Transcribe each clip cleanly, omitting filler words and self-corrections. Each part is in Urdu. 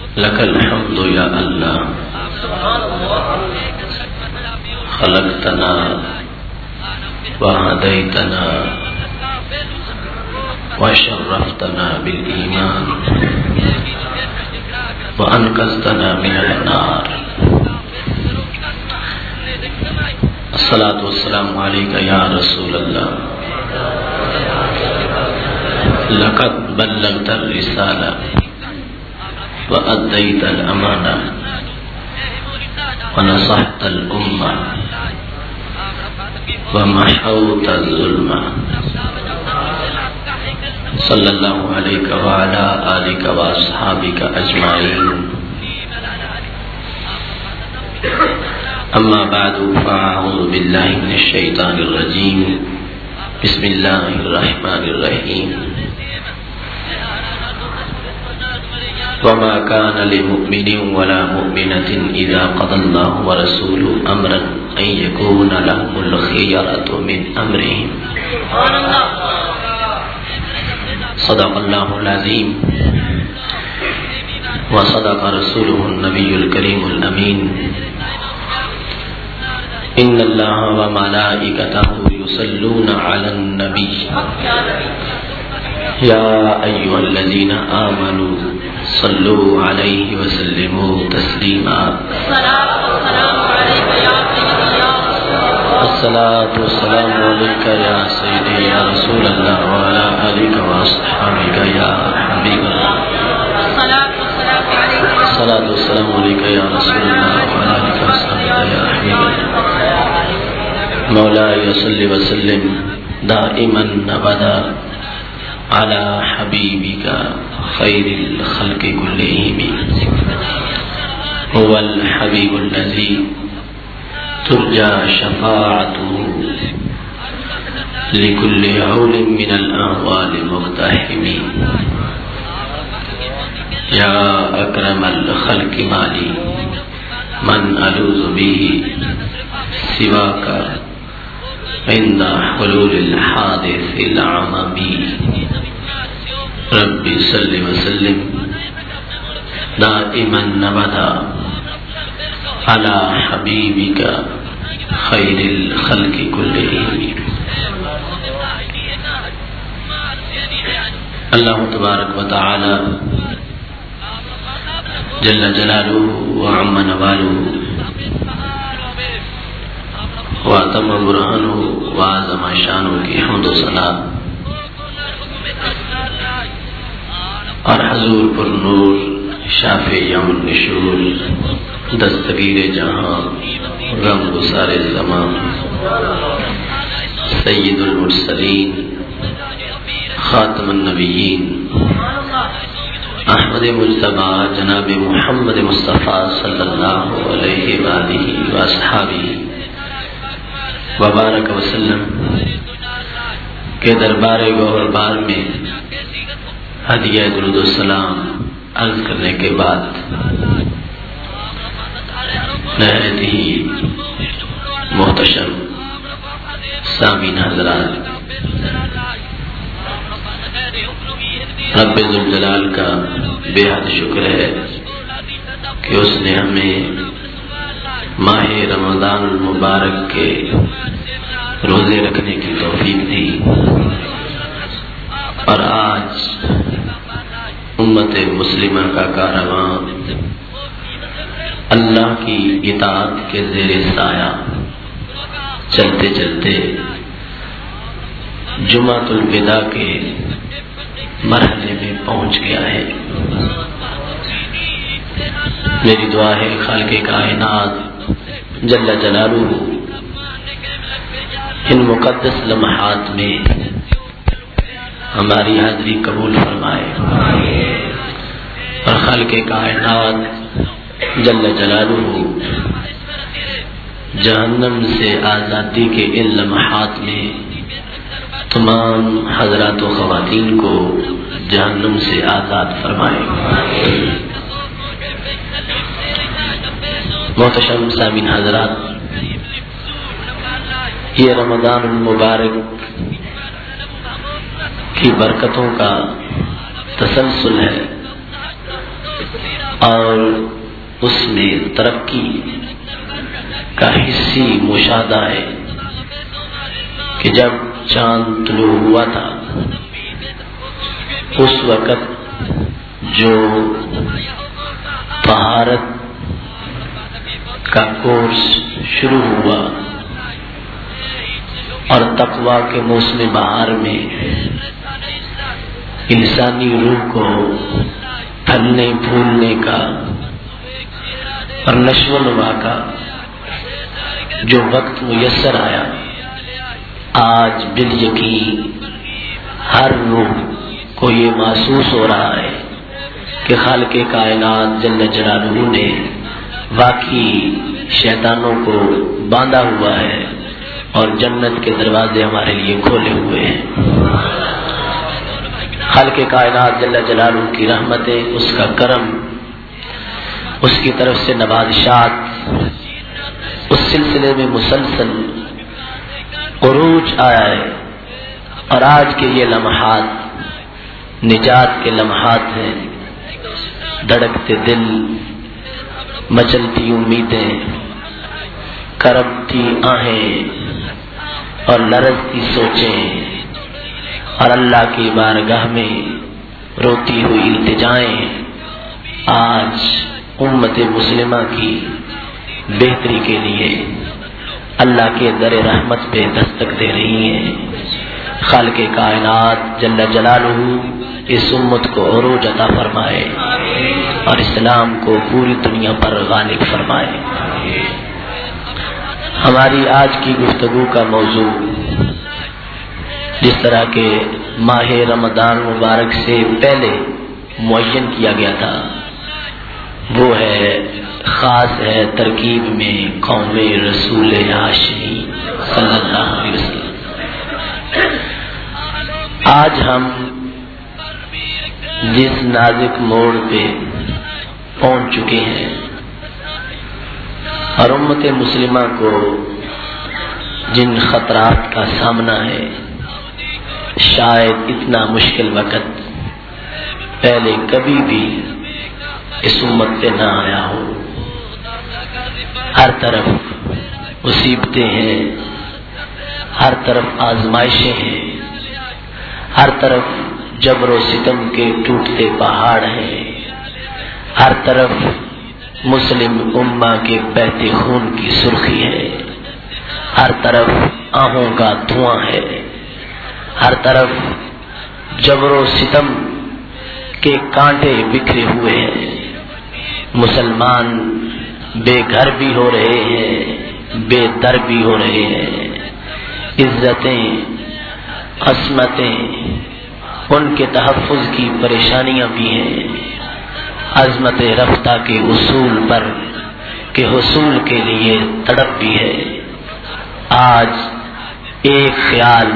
لك الحمد يا الله خلقتنا وهديتنا وشرفتنا بالإيمان وأنقذتنا من النار. الصلاة والسلام عليك يا رسول الله. لقد بلغت الرسالة وأديت الأمانة ونصحت الأمة ومحوت الظلم. صلى الله عليك وعلى آلك وأصحابك أجمعين. أما بعد فأعوذ بالله من الشيطان الرجيم. بسم الله الرحمن الرحيم. وما كان لمؤمن ولا مؤمنة إذا قضى الله ورسوله أمرا أن يكون لهم الخيرة من أمرهم. صدق الله العظيم وصدق رسوله النبي الكريم الأمين. إن الله وملائكته يصلون على النبي يا أيها الذين آمنوا صلوا عليه وسلموا تسليما. الصلاة والسلام عليك يا سيدي يا رسول الله وعلى آلك وأصحابك يا حبيب الله. الصلاة والسلام عليك يا رسول الله وعلى آلك وأصحابك يا حبيب الله. مولاي صل وسلم دائما أبدا على حبيبك خير الخلق كلهم. هو الحبيب الذي ترجى شفاعته لكل هول من الأهوال مقتحم. يا أكرم الخلق مالي من ألوذ به سواك عند حلول الحادث العممي. رب صل وسلم دائما أبدا على حبيبك خير الخلق كلهم. اللہ تبارک و تعالی جل جلالہ وعم نوالہ واتم برہانہ وعظم شانہ کی حمد و ثنا اور حضور پر نور شافع یوم النشور دستگیر جہاں غم گسار زمان سید المرسلین خاتم النبیین احمد مجتبی جناب محمد مصطفیٰ صلی اللہ علیہ وآلہ وصحابہ وبارک وسلم کے دربار گوہر بار میں ہدیہ درود و سلام عرض کرنے کے بعد نہایت ہی محتشم سامعین حضرات، رب ذوالجلال کا بے حد شکر ہے کہ اس نے ہمیں ماہ رمضان المبارک کے روزے رکھنے کی توفیق دی اور آج امت مسلمہ کا کارواں اللہ کی اطاعت کے زیر سایہ چلتے چلتے جمعۃ الوداع کے مرحلے میں پہنچ گیا ہے. میری دعا ہے خالق کائنات جل جلالہ ان مقدس لمحات میں ہماری حاضری قبول فرمائے اور خالق کائنات جل جلالہ جہنم سے آزادی کے ان لمحات میں تمام حضرات و خواتین کو جہنم سے آزاد فرمائے. محتشم سامعین حضرات، یہ رمضان المبارک کی برکتوں کا تسلسل ہے اور اس میں ترقی کا حصی مشاہدہ ہے کہ جب چاند طلوع ہوا تھا اس وقت جو طہارت کا کورس شروع ہوا اور تقویٰ کے موسم بہار میں انسانی روح کو پھلنے پھولنے کا اور نشو و نما کا جو وقت میسر آیا، آج بالیقین ہر روح کو یہ محسوس ہو رہا ہے کہ خالق کائنات جل جلالہ نے واقعی شیطانوں کو باندھا ہوا ہے اور جنت کے دروازے ہمارے لیے کھولے ہوئے ہیں۔ خالق کائنات جل جلالہ کی رحمتیں، اس کا کرم، اس کی طرف سے نوازشات اس سلسلے میں مسلسل عروج آیا ہے، اور آج کے یہ لمحات نجات کے لمحات ہیں۔ دھڑکتے دل، مچلتی امیدیں، کربتی آہیں اور لرزتی سوچیں، اور اللہ کی بارگاہ میں روتی ہوئی التجائیں آج امت مسلمہ کی بہتری کے لیے اللہ کے در رحمت پہ دستک دے رہی ہیں۔ خالق کائنات جل جلالہ اس امت کو عروج عطا فرمائے اور اسلام کو پوری دنیا پر غالب فرمائے۔ ہماری آج کی گفتگو کا موضوع جس طرح کے ماہ رمضان مبارک سے پہلے معین کیا گیا تھا وہ ہے، خاص ہے ترکیب میں قوم رسول ہاشمی صلی اللہ علیہ وسلم۔ آج ہم جس نازک موڑ پہ پہنچ چکے ہیں اور امت مسلمہ کو جن خطرات کا سامنا ہے، شاید اتنا مشکل وقت پہلے کبھی بھی اس امت پہ نہ آیا ہو۔ ہر طرف مصیبتیں ہیں، ہر طرف آزمائشیں ہیں، ہر طرف جبر و ستم کے ٹوٹتے پہاڑ ہیں، ہر طرف مسلم امہ کے بہتے خون کی سرخی ہے، ہر طرف آہوں کا دھواں ہے، ہر طرف جبر و ستم کے کانٹے بکھرے ہوئے ہیں۔ مسلمان بے گھر بھی ہو رہے ہیں، بے در بھی ہو رہے ہیں، عزتیں، عصمتیں، ان کے تحفظ کی پریشانیاں بھی ہیں، عظمت رفتہ کے اصول پر کے حصول کے لیے تڑپ بھی ہے۔ آج ایک خیال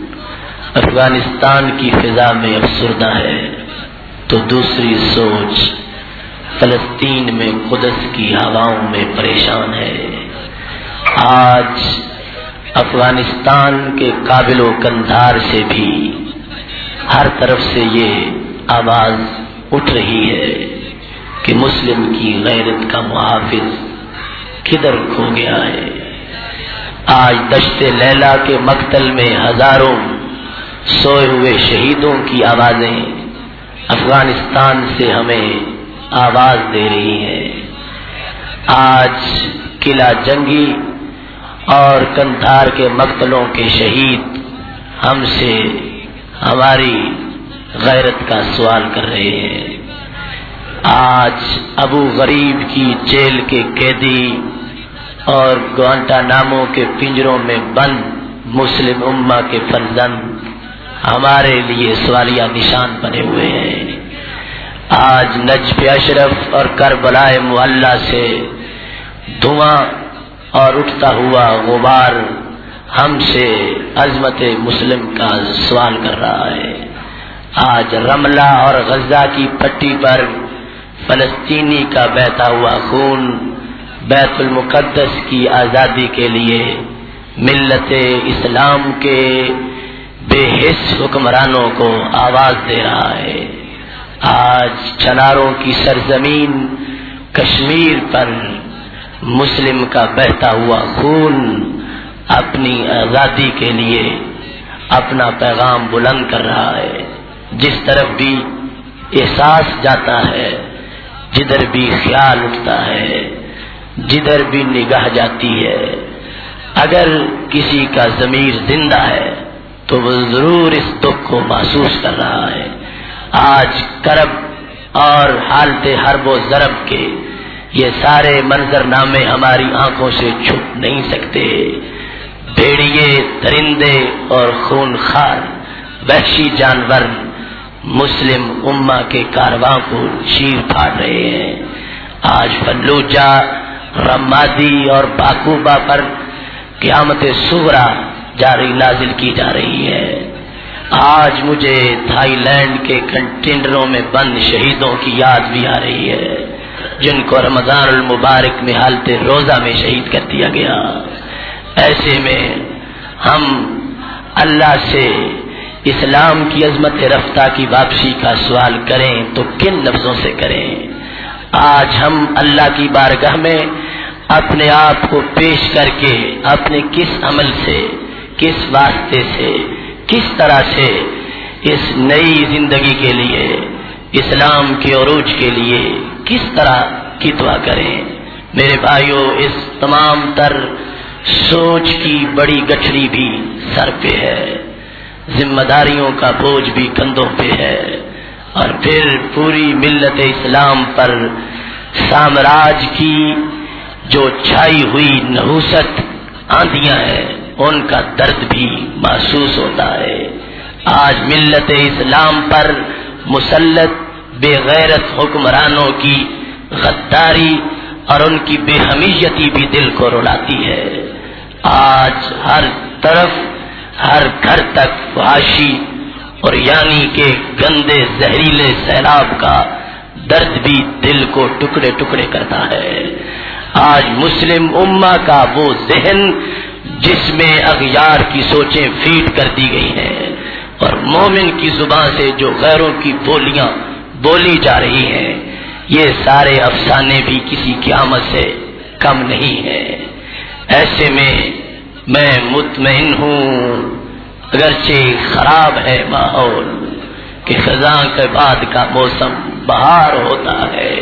افغانستان کی فضا میں افسردہ ہے تو دوسری سوچ فلسطین میں قدس کی ہواؤں میں پریشان ہے۔ آج افغانستان کے قابل و کندھار سے بھی ہر طرف سے یہ آواز اٹھ رہی ہے کہ مسلم کی غیرت کا محافظ کدھر کھو گیا ہے۔ آج دشت لیلا کے مقتل میں ہزاروں سوئے ہوئے شہیدوں کی آوازیں افغانستان سے ہمیں آواز دے رہی ہیں۔ آج قلعہ جنگی اور کندھار کے مقتلوں کے شہید ہم سے ہماری غیرت کا سوال کر رہے ہیں۔ آج ابو غریب کی جیل کے قیدی اور گوانٹانامو کے پنجروں میں بند مسلم امہ کے فرزند ہمارے لیے سوالیہ نشان بنے ہوئے ہیں۔ آج نجف اشرف اور کربلائے معلی سے دھواں اور اٹھتا ہوا غبار ہم سے عظمت مسلم کا سوال کر رہا ہے۔ آج رملہ اور غزہ کی پٹی پر فلسطینی کا بہتا ہوا خون بیت المقدس کی آزادی کے لیے ملت اسلام کے بے حس حکمرانوں کو آواز دے رہا ہے۔ آج چناروں کی سرزمین کشمیر پر مسلم کا بہتا ہوا خون اپنی آزادی کے لیے اپنا پیغام بلند کر رہا ہے. جس طرف بھی احساس جاتا ہے، جدھر بھی خیال اٹھتا ہے، جدھر بھی نگاہ جاتی ہے، اگر کسی کا ضمیر زندہ ہے تو وہ ضرور اس دکھ کو محسوس کر رہا ہے. آج کرب اور حالت حرب و ضرب کے یہ سارے منظرنامے ہماری آنکھوں سے چھپ نہیں سکتے. بھیڑیے، درندے اور خونخوار وحشی جانور مسلم امہ کے کارواں کو چیر پھاڑ رہے ہیں. آج فلوجہ، رمادی اور باکوبا پر قیامت صغریٰ جاری نازل کی جا رہی ہے. آج مجھے تھائی لینڈ کے کنٹینروں میں بند شہیدوں کی یاد بھی آ رہی ہے، جن کو رمضان المبارک میں حالت روزہ میں شہید کر دیا گیا. ایسے میں ہم اللہ سے اسلام کی عظمت رفتہ کی واپسی کا سوال کریں تو کن لفظوں سے کریں؟ آج ہم اللہ کی بارگاہ میں اپنے آپ کو پیش کر کے اپنے کس عمل سے، کس واسطے سے، کس طرح سے اس نئی زندگی کے لیے، اسلام کے عروج کے لیے کس طرح کی دعا کریں؟ میرے بھائیوں، اس تمام تر سوچ کی بڑی گٹھڑی بھی سر پہ ہے، ذمہ داریوں کا بوجھ بھی کندھوں پہ ہے، اور پھر پوری ملت اسلام پر سامراج کی جو چھائی ہوئی نحوست آندیاں ہیں ان کا درد بھی محسوس ہوتا ہے. آج ملت اسلام پر مسلط بے غیرت حکمرانوں کی غداری اور ان کی بے حمیتی بھی دل کو رلاتی ہے. آج ہر طرف، ہر گھر تک فحاشی اور یعنی کہ گندے زہریلے سیلاب کا درد بھی دل کو ٹکڑے ٹکڑے کرتا ہے. آج مسلم امہ کا وہ ذہن جس میں اغیار کی سوچیں فیڈ کر دی گئی ہیں اور مومن کی زبان سے جو غیروں کی بولیاں بولی جا رہی ہیں، یہ سارے افسانے بھی کسی قیامت سے کم نہیں ہیں. ایسے میں مطمئن ہوں، اگرچہ خراب ہے ماحول کہ خزاں کے بعد کا موسم بہار ہوتا ہے.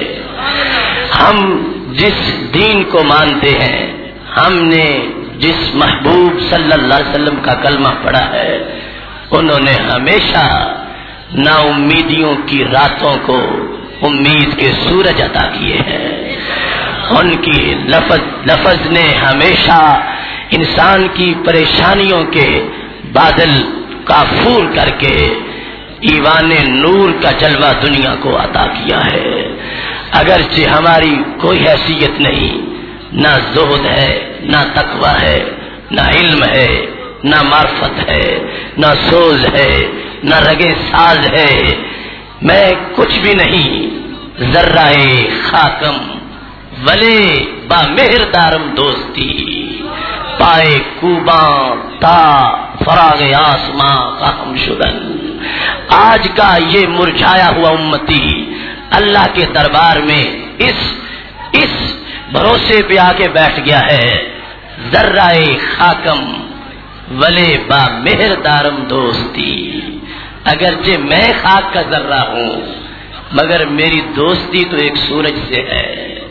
ہم جس دین کو مانتے ہیں، ہم نے جس محبوب صلی اللہ علیہ وسلم کا کلمہ پڑھا ہے، انہوں نے ہمیشہ نا امیدیوں کی راتوں کو امید کے سورج عطا کیے ہیں. ان کی لفظ نے ہمیشہ انسان کی پریشانیوں کے بادل کافور کر کے ایوان نور کا جلوہ دنیا کو عطا کیا ہے. اگرچہ ہماری کوئی حیثیت نہیں، نہ زہد ہے، نہ تقویٰ ہے، نہ علم ہے، نہ معرفت ہے، نہ سوز ہے، نہ رگے ساز ہے، میں کچھ بھی نہیں. ذرہ خاکم ولے با مہر دارم دوستی، پائے کوباں تا فراغ آسماں کا ہم شدن. آج کا یہ مرجھایا ہوا امتی اللہ کے دربار میں اس بھروسے پہ آ کے بیٹھ گیا ہے، ذرہ خاکم ولے با مہر دارم دوستی. اگرچہ میں خاک کا ذرہ ہوں مگر میری دوستی تو ایک سورج سے ہے.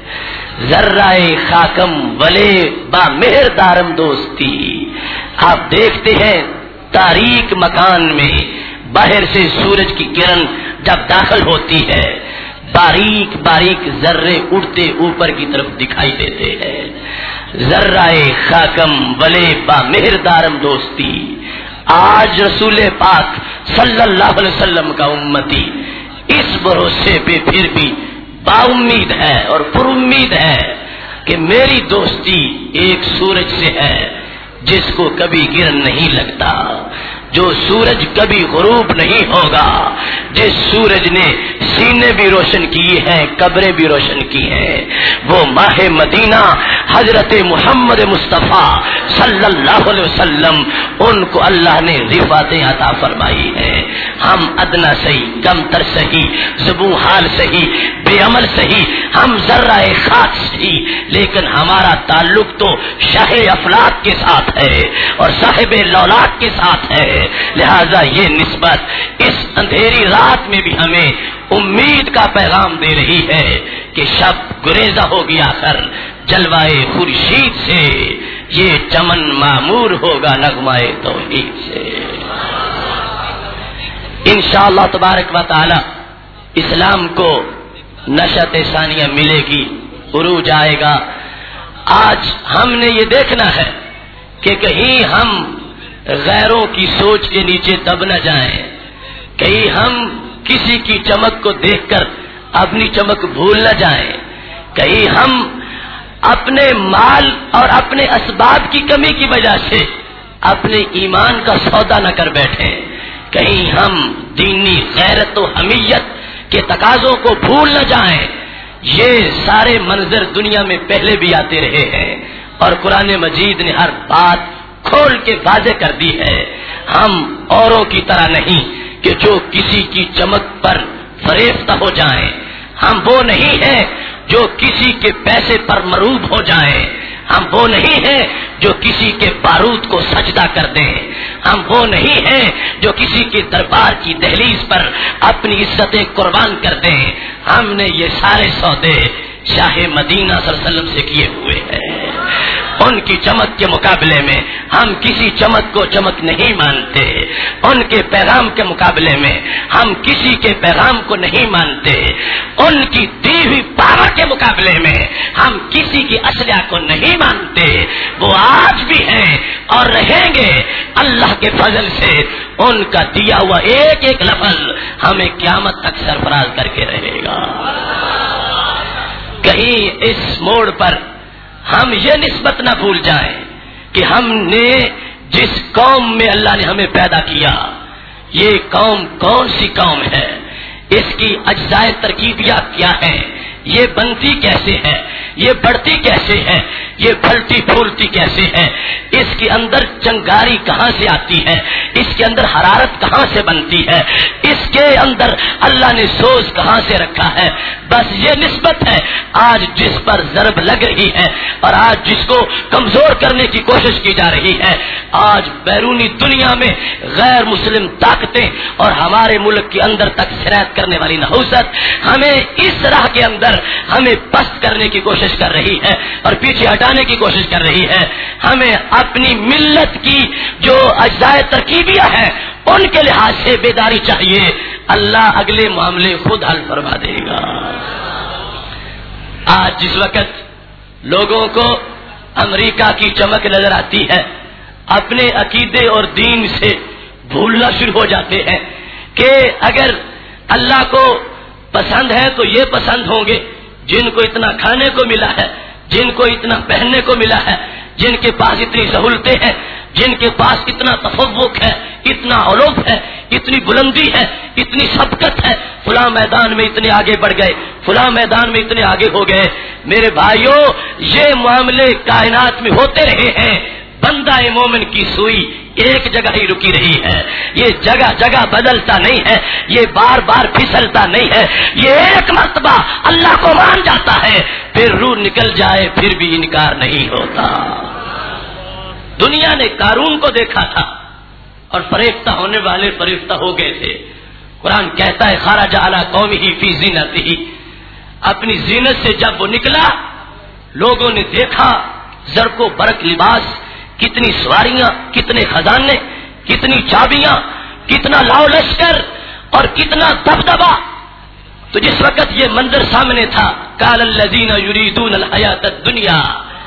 ذرہ خاکم ولے با مہر دارم دوستی. آپ دیکھتے ہیں تاریک مکان میں باہر سے سورج کی کرن جب داخل ہوتی ہے، باریک باریک ذرے اڑتے اوپر کی طرف دکھائی دیتے ہیں. ذرہ خاکم ولے با مہر دارم دوستی. آج رسول پاک صلی اللہ علیہ وسلم کا امتی اس بھروسے پہ پھر بھی با امید ہے اور پر امید ہے کہ میری دوستی ایک سورج سے ہے جس کو کبھی گرن نہیں لگتا، جو سورج کبھی غروب نہیں ہوگا، جس سورج نے سینے بھی روشن کی ہیں، قبریں بھی روشن کی ہیں. وہ ماہ مدینہ حضرت محمد مصطفیٰ صلی اللہ علیہ وسلم، ان کو اللہ نے رفعتیں عطا فرمائی ہیں۔ ہم ادنا صحیح، کم تر صحیح، زبوں حال صحیح، بے عمل صحیح، ہم ذرہ خاک صحیح، لیکن ہمارا تعلق تو شاہ افلاک کے ساتھ ہے اور صاحب لولاک کے ساتھ ہے۔ لہذا یہ نسبت اس اندھیری رات میں بھی ہمیں امید کا پیغام دے رہی ہے کہ شب گریزہ ہو گیا کر جلوائے خورشید سے، یہ چمن معمور ہوگا نغمائے توحید سے۔ انشاءاللہ تبارک و تعالی اسلام کو نشأت ثانیہ ملے گی، عروج آئے گا۔ آج ہم نے یہ دیکھنا ہے کہ کہیں ہم غیروں کی سوچ کے نیچے دب نہ جائیں، کہیں ہم کسی کی چمک کو دیکھ کر اپنی چمک بھول نہ جائیں، کہیں ہم اپنے مال اور اپنے اسباب کی کمی کی وجہ سے اپنے ایمان کا سودا نہ کر بیٹھیں، کہیں ہم دینی غیرت و حمیت کے تقاضوں کو بھول نہ جائیں۔ یہ سارے منظر دنیا میں پہلے بھی آتے رہے ہیں اور قرآن مجید نے ہر بات کھول کے واضح کر دی ہے۔ ہم اوروں کی طرح نہیں کہ جو کسی کی چمک پر فریفتہ ہو جائیں، ہم وہ نہیں ہیں جو کسی کے پیسے پر مروب ہو جائیں، ہم وہ نہیں ہیں جو کسی کے بارود کو سجدہ کر دیں، ہم وہ نہیں ہیں جو کسی کے دربار کی دہلیز پر اپنی عزتیں قربان کر دیں۔ ہم نے یہ سارے سودے شاہ مدینہ صلی اللہ علیہ وسلم سے کیے ہوئے ہیں۔ ان کی چمک کے مقابلے میں ہم کسی چمک کو چمک نہیں مانتے، ان کے پیغام کے مقابلے میں ہم کسی کے پیغام کو نہیں مانتے، ان کی دی ہوئی پاور کے مقابلے میں ہم کسی کی اسلحہ کو نہیں مانتے۔ وہ آج بھی ہیں اور رہیں گے، اللہ کے فضل سے ان کا دیا ہوا ایک ایک لفظ ہمیں قیامت تک سرفراز کر کے رہے گا۔ کہیں اس موڑ پر ہم یہ نسبت نہ بھول جائیں کہ ہم نے جس قوم میں اللہ نے ہمیں پیدا کیا، یہ قوم کون سی قوم ہے، اس کی اجزائے ترکیبیات کیا ہیں، یہ بنتی کیسے ہے، یہ بڑھتی کیسے ہے، یہ پھلتی پھولتی کیسے ہے، اس کے اندر چنگاری کہاں سے آتی ہے، اس کے اندر حرارت کہاں سے بنتی ہے، اس کے اندر اللہ نے سوز کہاں سے رکھا ہے۔ بس یہ نسبت ہے آج جس پر ضرب لگ رہی ہے اور آج جس کو کمزور کرنے کی کوشش کی جا رہی ہے۔ آج بیرونی دنیا میں غیر مسلم طاقتیں اور ہمارے ملک کے اندر تک سرایت کرنے والی نحوست ہمیں اس راہ کے اندر ہمیں پست کرنے کی کوشش کر رہی ہے اور پیچھے ہٹانے کی کوشش کر رہی ہے۔ ہمیں اپنی ملت کی جو اجزائے ترکیبیہ ہے ان کے لحاظ سے بیداری چاہیے، اللہ اگلے معاملے خود حل فرما دے گا۔ آج جس وقت لوگوں کو امریکہ کی چمک نظر آتی ہے، اپنے عقیدے اور دین سے بھولنا شروع ہو جاتے ہیں کہ اگر اللہ کو پسند ہے تو یہ پسند ہوں گے جن کو اتنا کھانے کو ملا ہے، جن کو اتنا پہننے کو ملا ہے، جن کے پاس اتنی سہولتیں ہیں، جن کے پاس اتنا تفوق ہے، اتنا علوم ہے، اتنی بلندی ہے، اتنی سبقت ہے، فلاں میدان میں اتنے آگے بڑھ گئے، فلاں میدان میں اتنے آگے ہو گئے۔ میرے بھائیوں، یہ معاملے کائنات میں ہوتے رہے ہیں، بندہ مومن کی سوئی ایک جگہ ہی رکی رہی ہے، یہ جگہ جگہ بدلتا نہیں ہے، یہ بار بار پھسلتا نہیں ہے، یہ ایک مرتبہ اللہ کو مان جاتا ہے، پھر روح نکل جائے پھر بھی انکار نہیں ہوتا۔ دنیا نے قارون کو دیکھا تھا اور فریفتہ ہونے والے فریفتہ ہو گئے تھے۔ قرآن کہتا ہے خرج علی قومہ فی زینتہ، اپنی زینت سے جب وہ نکلا لوگوں نے دیکھا زرق و برق لباس، کتنی سواریاں، کتنے خزانے، کتنی چابیاں، کتنا لاؤ لشکر اور کتنا دبدبا۔ تو جس وقت یہ منظر سامنے تھا قال الذین یریدون الحیاۃ الدنیا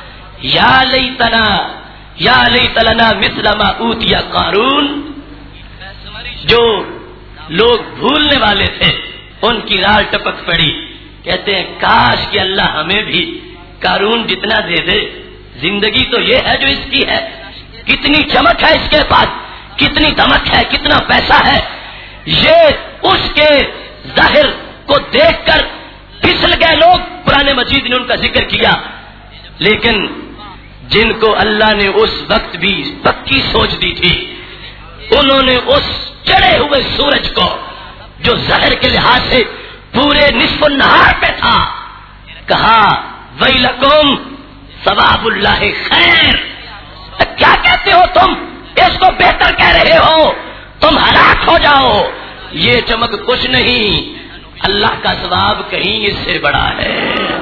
یا لیت لنا مثل ما اوتی قارون، جو لوگ بھولنے والے تھے ان کی لال ٹپک پڑی، کہتے ہیں کاش کہ اللہ ہمیں بھی قارون جتنا دے دے۔ زندگی تو یہ ہے جو اس کی ہے، کتنی چمک ہے اس کے پاس، کتنی دمک ہے، کتنا پیسہ ہے۔ یہ اس کے ظاہر کو دیکھ کر پھسل گئے لوگ۔ قرآن مجید نے ان کا ذکر کیا، لیکن جن کو اللہ نے اس وقت بھی پکی سوچ دی تھی، انہوں نے اس چڑھے ہوئے سورج کو جو ظاہر کے لحاظ سے پورے نصف النہار پہ تھا، کہا ویلکم ثواب اللہ خیر. کیا کہتے ہو تم؟ اس کو بہتر کہہ رہے ہو، تم ہلاک ہو جاؤ. یہ چمک کچھ نہیں، اللہ کا ثواب کہیں اس سے بڑا ہے.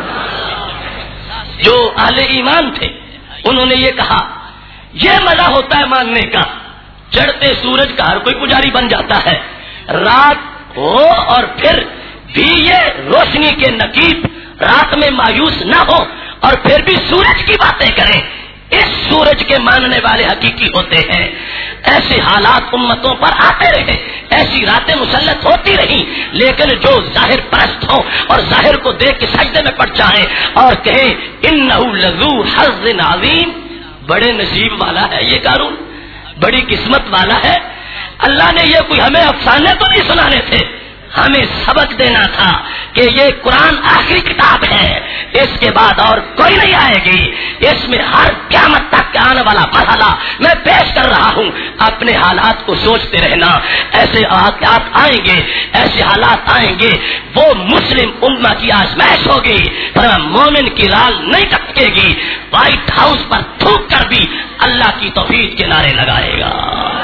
جو اہل ایمان تھے انہوں نے یہ کہا یہ مزہ ہوتا ہے ماننے کا، چڑھتے سورج کا ہر کوئی پجاری بن جاتا ہے، رات ہو اور پھر بھی یہ روشنی کے نقیب رات میں مایوس نہ ہو اور پھر بھی سورج کی باتیں کریں. اس سورج کے ماننے والے حقیقی ہوتے ہیں. ایسے حالات امتوں پر آتے رہے، ایسی راتیں مسلط ہوتی رہی، لیکن جو ظاہر پرست ہوں اور ظاہر کو دیکھ کے سجدے میں پڑ جائیں اور کہیں انہ لذو حظ عظیم، بڑے نصیب والا ہے یہ قارون، بڑی قسمت والا ہے. اللہ نے یہ کوئی ہمیں افسانے تو نہیں سنانے تھے، ہمیں سبق دینا تھا کہ یہ قرآن آخری کتاب ہے، اس کے بعد اور کوئی نہیں آئے گی. اس میں ہر قیامت تک آنے والا مرحلہ میں پیش کر رہا ہوں. اپنے حالات کو سوچتے رہنا، ایسے واقعات آئیں گے، ایسے حالات آئیں گے، وہ مسلم امہ کی آزمائش ہوگی، پر مومن کی رال نہیں ٹپکے گی. وائٹ ہاؤس پر تھوک کر بھی اللہ کی توحید کے نعرے لگائے گا.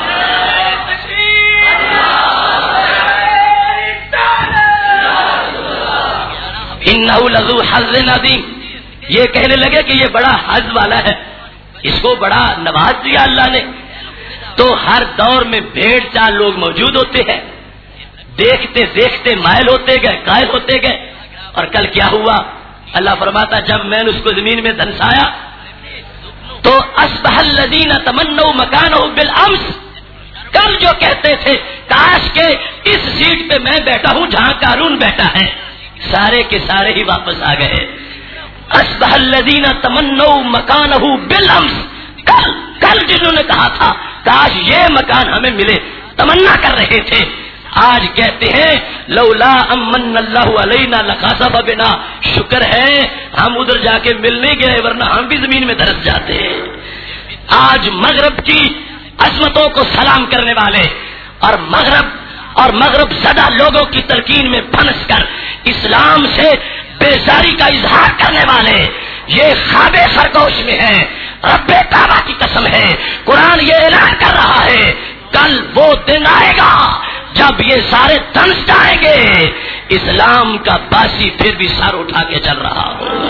انہ لذو حظ عظیم، یہ کہنے لگے کہ یہ بڑا حظ والا ہے، اس کو بڑا نواز دیا اللہ نے. تو ہر دور میں بھیڑ چال لوگ موجود ہوتے ہیں، دیکھتے دیکھتے مائل ہوتے گئے، قائل ہوتے گئے. اور کل کیا ہوا؟ اللہ فرماتا جب میں نے اس کو زمین میں دھنسایا تو اصبح الذین تمنوا مکانہ بالامس، کل جو کہتے تھے کاش کے اس سیٹ پہ میں بیٹھا ہوں جہاں قارون بیٹھا ہے، سارے کے سارے ہی واپس آ گئے. اصبح الذین تمنوا مکانہ بالامس، کل جنہوں نے کہا تھا کاش یہ مکان ہمیں ملے، تمنا کر رہے تھے، آج کہتے ہیں لولا امن اللہ علینا لخسف بنا، شکر ہے ہم ادھر جا کے مل نہیں گئے ورنہ ہم بھی زمین میں دھنس جاتے. آج مغرب کی عظمتوں کو سلام کرنے والے اور مغرب زدہ لوگوں کی تلقین میں پھنس کر اسلام سے بیزاری کا اظہار کرنے والے یہ خواب سرگوش میں ہیں. رب کعبہ کی قسم ہے، قرآن یہ اعلان کر رہا ہے کل وہ دن آئے گا جب یہ سارے دھنس جائیں گے، اسلام کا باسی پھر بھی سر اٹھا کے چل رہا ہوگا.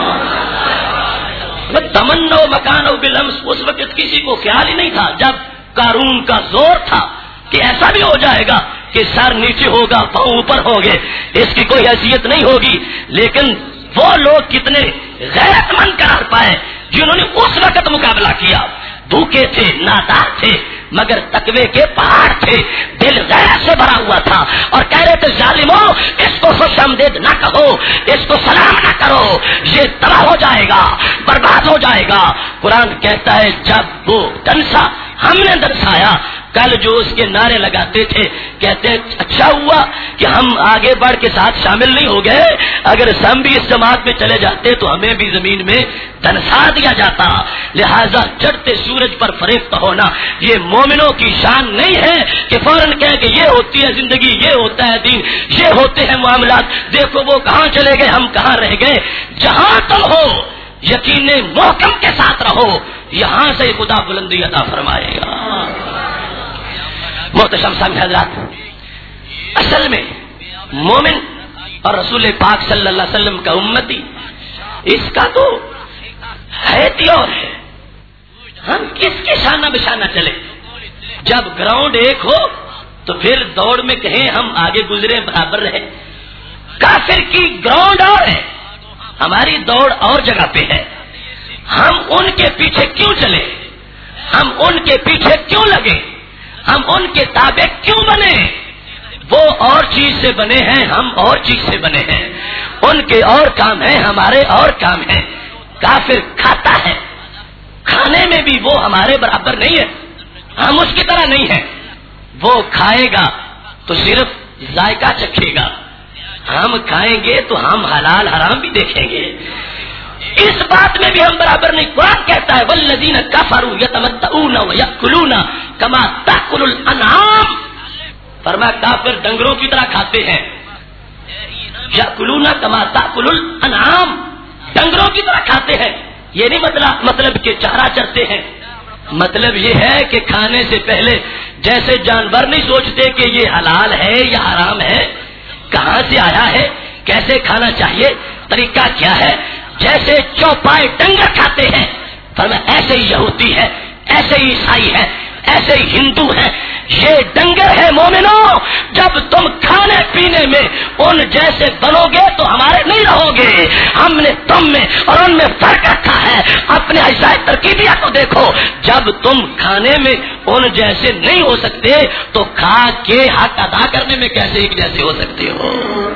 تمنا مکان بالامس، اس وقت کسی کو خیال ہی نہیں تھا جب قارون کا زور تھا کہ ایسا بھی ہو جائے گا کہ سر نیچے ہوگا پاؤں اوپر ہوگے، اس کی کوئی حیثیت نہیں ہوگی. لیکن وہ لوگ کتنے غیرت مند قرار پائے جنہوں نے اس وقت مقابلہ کیا. بھوکے تھے، نادار تھے، مگر تقوی کے پہاڑ تھے، دل غیرت سے بھرا ہوا تھا اور کہہ رہے تھے ظالموں اس کو خوش آمدید نہ کہو، اس کو سلام نہ کرو، یہ تباہ ہو جائے گا، برباد ہو جائے گا. قرآن کہتا ہے جب وہ دنسا، ہم نے دنسایا. کل جو اس کے نعرے لگاتے تھے کہتے ہیں اچھا ہوا کہ ہم آگے بڑھ کے ساتھ شامل نہیں ہو گئے، اگر ہم بھی اس جماعت میں چلے جاتے تو ہمیں بھی زمین میں دنسا دیا جاتا. لہذا چڑھتے سورج پر فریفتہ ہونا یہ مومنوں کی شان نہیں ہے کہ فوراً کہیں کہ یہ ہوتی ہے زندگی، یہ ہوتا ہے دین، یہ ہوتے ہیں معاملات، دیکھو وہ کہاں چلے گئے ہم کہاں رہ گئے. جہاں تم ہو یقین محکم کے ساتھ رہو، یہاں سے خدا بلندی عطا فرمائے گا. محتشم سامع حضرات، اصل میں مومن اور رسول پاک صلی اللہ علیہ وسلم کا امتی اس کا تو حیثیت ہی اور ہے. ہم کس کے شانہ بشانہ چلے؟ جب گراؤنڈ ایک ہو تو پھر دوڑ میں کہیں ہم آگے گزرے برابر رہے. کافر کی گراؤنڈ اور ہے، ہماری دوڑ اور جگہ پہ ہے. ہم ان کے پیچھے کیوں چلے؟ ہم ان کے پیچھے کیوں لگے؟ ہم ان کے تابع کیوں بنے؟ وہ اور چیز سے بنے ہیں، ہم اور چیز سے بنے ہیں. ان کے اور کام ہیں، ہمارے اور کام ہیں. کافر کھاتا ہے، کھانے میں بھی وہ ہمارے برابر نہیں ہے، ہم اس کی طرح نہیں ہیں. وہ کھائے گا تو صرف ذائقہ چکھے گا، ہم کھائیں گے تو ہم حلال حرام بھی دیکھیں گے. اس بات میں بھی ہم برابر نہیں. قرآن کہتا ہے والذین کفروا یتمتعون ویأکلون کما تأکل الانعام. فرمایا کافر ڈنگروں کی طرح کھاتے ہیں. یأکلون کما تأکل الانعام, ڈنگروں کی طرح کھاتے ہیں. یہ نہیں مطلب کہ چارہ چرتے ہیں. مطلب یہ ہے کہ کھانے سے پہلے جیسے جانور نہیں سوچتے کہ یہ حلال ہے یا حرام ہے, کہاں سے آیا ہے, کیسے کھانا چاہیے, طریقہ کیا ہے, جیسے چوپائے ڈنگر کھاتے ہیں. فرمایا ایسے ہی یہودی ہے, ایسے ہی عیسائی ہے, ایسے ہی ہندو ہے, یہ ڈنگر ہے مومنوں. جب تم کھانے پینے میں ان جیسے بنو گے تو ہمارے نہیں رہو گے. ہم نے تم میں اور ان میں فرق رکھا ہے. اپنے اجزاء ترکیبیہ کو دیکھو. جب تم کھانے میں ان جیسے نہیں ہو سکتے تو کھا کے حق ادا کرنے میں کیسے ایک جیسے ہو سکتے ہو.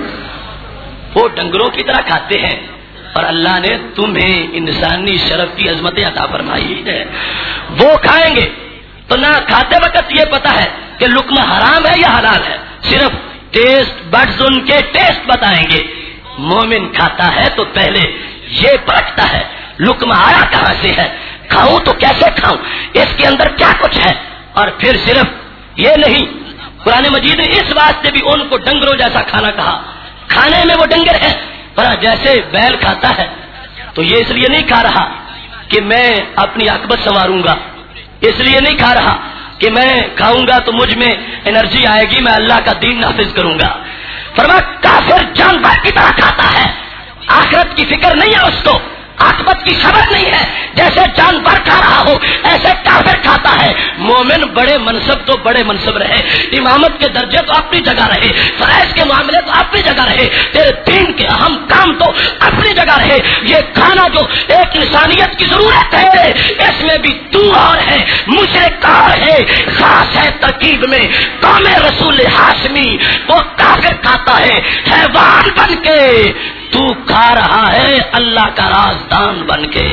وہ ڈنگروں کی طرح کھاتے ہیں اور اللہ نے تمہیں انسانی شرف کی عظمت عطا فرمائی ہے. وہ کھائیں گے تو نہ کھاتے وقت یہ پتا ہے کہ لقمہ حرام ہے یا حلال ہے, صرف ٹیسٹ بڈز ان کے ٹیسٹ بتائیں گے. مومن کھاتا ہے تو پہلے یہ پرکھتا ہے لقمہ آیا کہاں سے ہے, کھاؤں تو کیسے کھاؤں, اس کے اندر کیا کچھ ہے. اور پھر صرف یہ نہیں, قرآن مجید نے اس واسطے بھی ان کو ڈنگروں جیسا کھانا کہا. کھانے میں وہ ڈنگر ہے, پر جیسے بیل کھاتا ہے تو یہ اس لیے نہیں کھا رہا کہ میں اپنی عاقبت سنواروں گا, اس لیے نہیں کھا رہا کہ میں کھاؤں گا تو مجھ میں انرجی آئے گی, میں اللہ کا دین نافذ کروں گا. فرمایا کافر جانور کی طرح کھاتا ہے, آخرت کی فکر نہیں ہے اس کو, عاقبت کی خبر نہیں ہے. جیسے جانور کھا رہا ہو ایسے کافر کھاتا ہے. مومن بڑے منصب تو بڑے منصب رہے, امامت کے درجے تو اپنی جگہ رہے, فرائض کے معاملے تو اپنی جگہ رہے, تیرے دین کے اہم کام تو اپنی جگہ رہے. یہ کھانا جو ایک انسانیت کی ضرورت ہے اس میں بھی تو اور ہے, مشرک اور ہے, خاص ہے ترکیب میں. قوم رسول ہاشمی وہ کافر کھاتا ہے حیوان بن کے, تو کھا رہا ہے اللہ کا رازدان بن کے.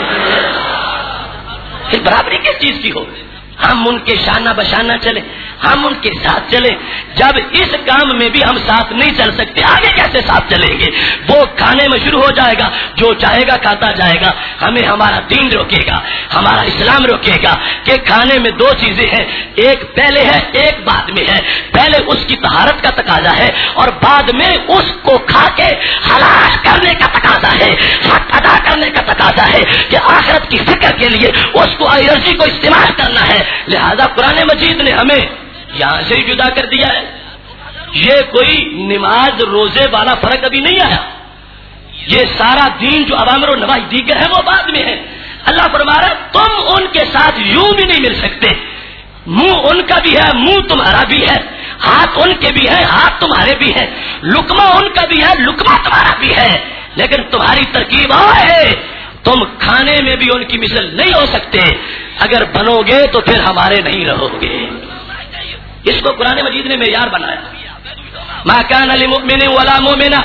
پھر برابری کس چیز کی ہو, ہم ان کے شانہ بشانہ چلیں, ہم ان کے ساتھ چلیں. جب اس کام میں بھی ہم ساتھ نہیں چل سکتے آگے کیسے ساتھ چلیں گے. وہ کھانے میں شروع ہو جائے گا, جو چاہے گا کھاتا جائے گا. ہمیں ہمارا دین روکے گا, ہمارا اسلام روکے گا کہ کھانے میں دو چیزیں ہیں, ایک پہلے ہے ایک بعد میں ہے. پہلے اس کی طہارت کا تقاضا ہے اور بعد میں اس کو کھا کے حلال کرنے کا تقاضا ہے, حق ادا کرنے کا تقاضا ہے کہ آخرت کی فکر کے لیے اس کو انرجی کو استعمال کرنا ہے. لہذا قرآن مجید نے ہمیں یہاں سے ہی جدا کر دیا ہے. یہ کوئی نماز روزے والا فرق ابھی نہیں آیا. یہ سارا دین جو اوامر و نواہی دیگر ہے وہ بعد میں ہے. اللہ فرما رہا ہے تم ان کے ساتھ یوں بھی نہیں مل سکتے. منہ ان کا بھی ہے, منہ تمہارا بھی ہے, ہاتھ ان کے بھی ہے, ہاتھ تمہارے بھی ہے, لقمہ ان کا بھی ہے, لقمہ تمہارا بھی ہے, لیکن تمہاری ترکیب اور ہے. تم کھانے میں بھی ان کی مثل نہیں ہو سکتے. اگر بنو گے تو پھر ہمارے نہیں رہو گے. اس کو قرآن مجید نے معیار بنایا. ما کان لمؤمن ولا مومنہ,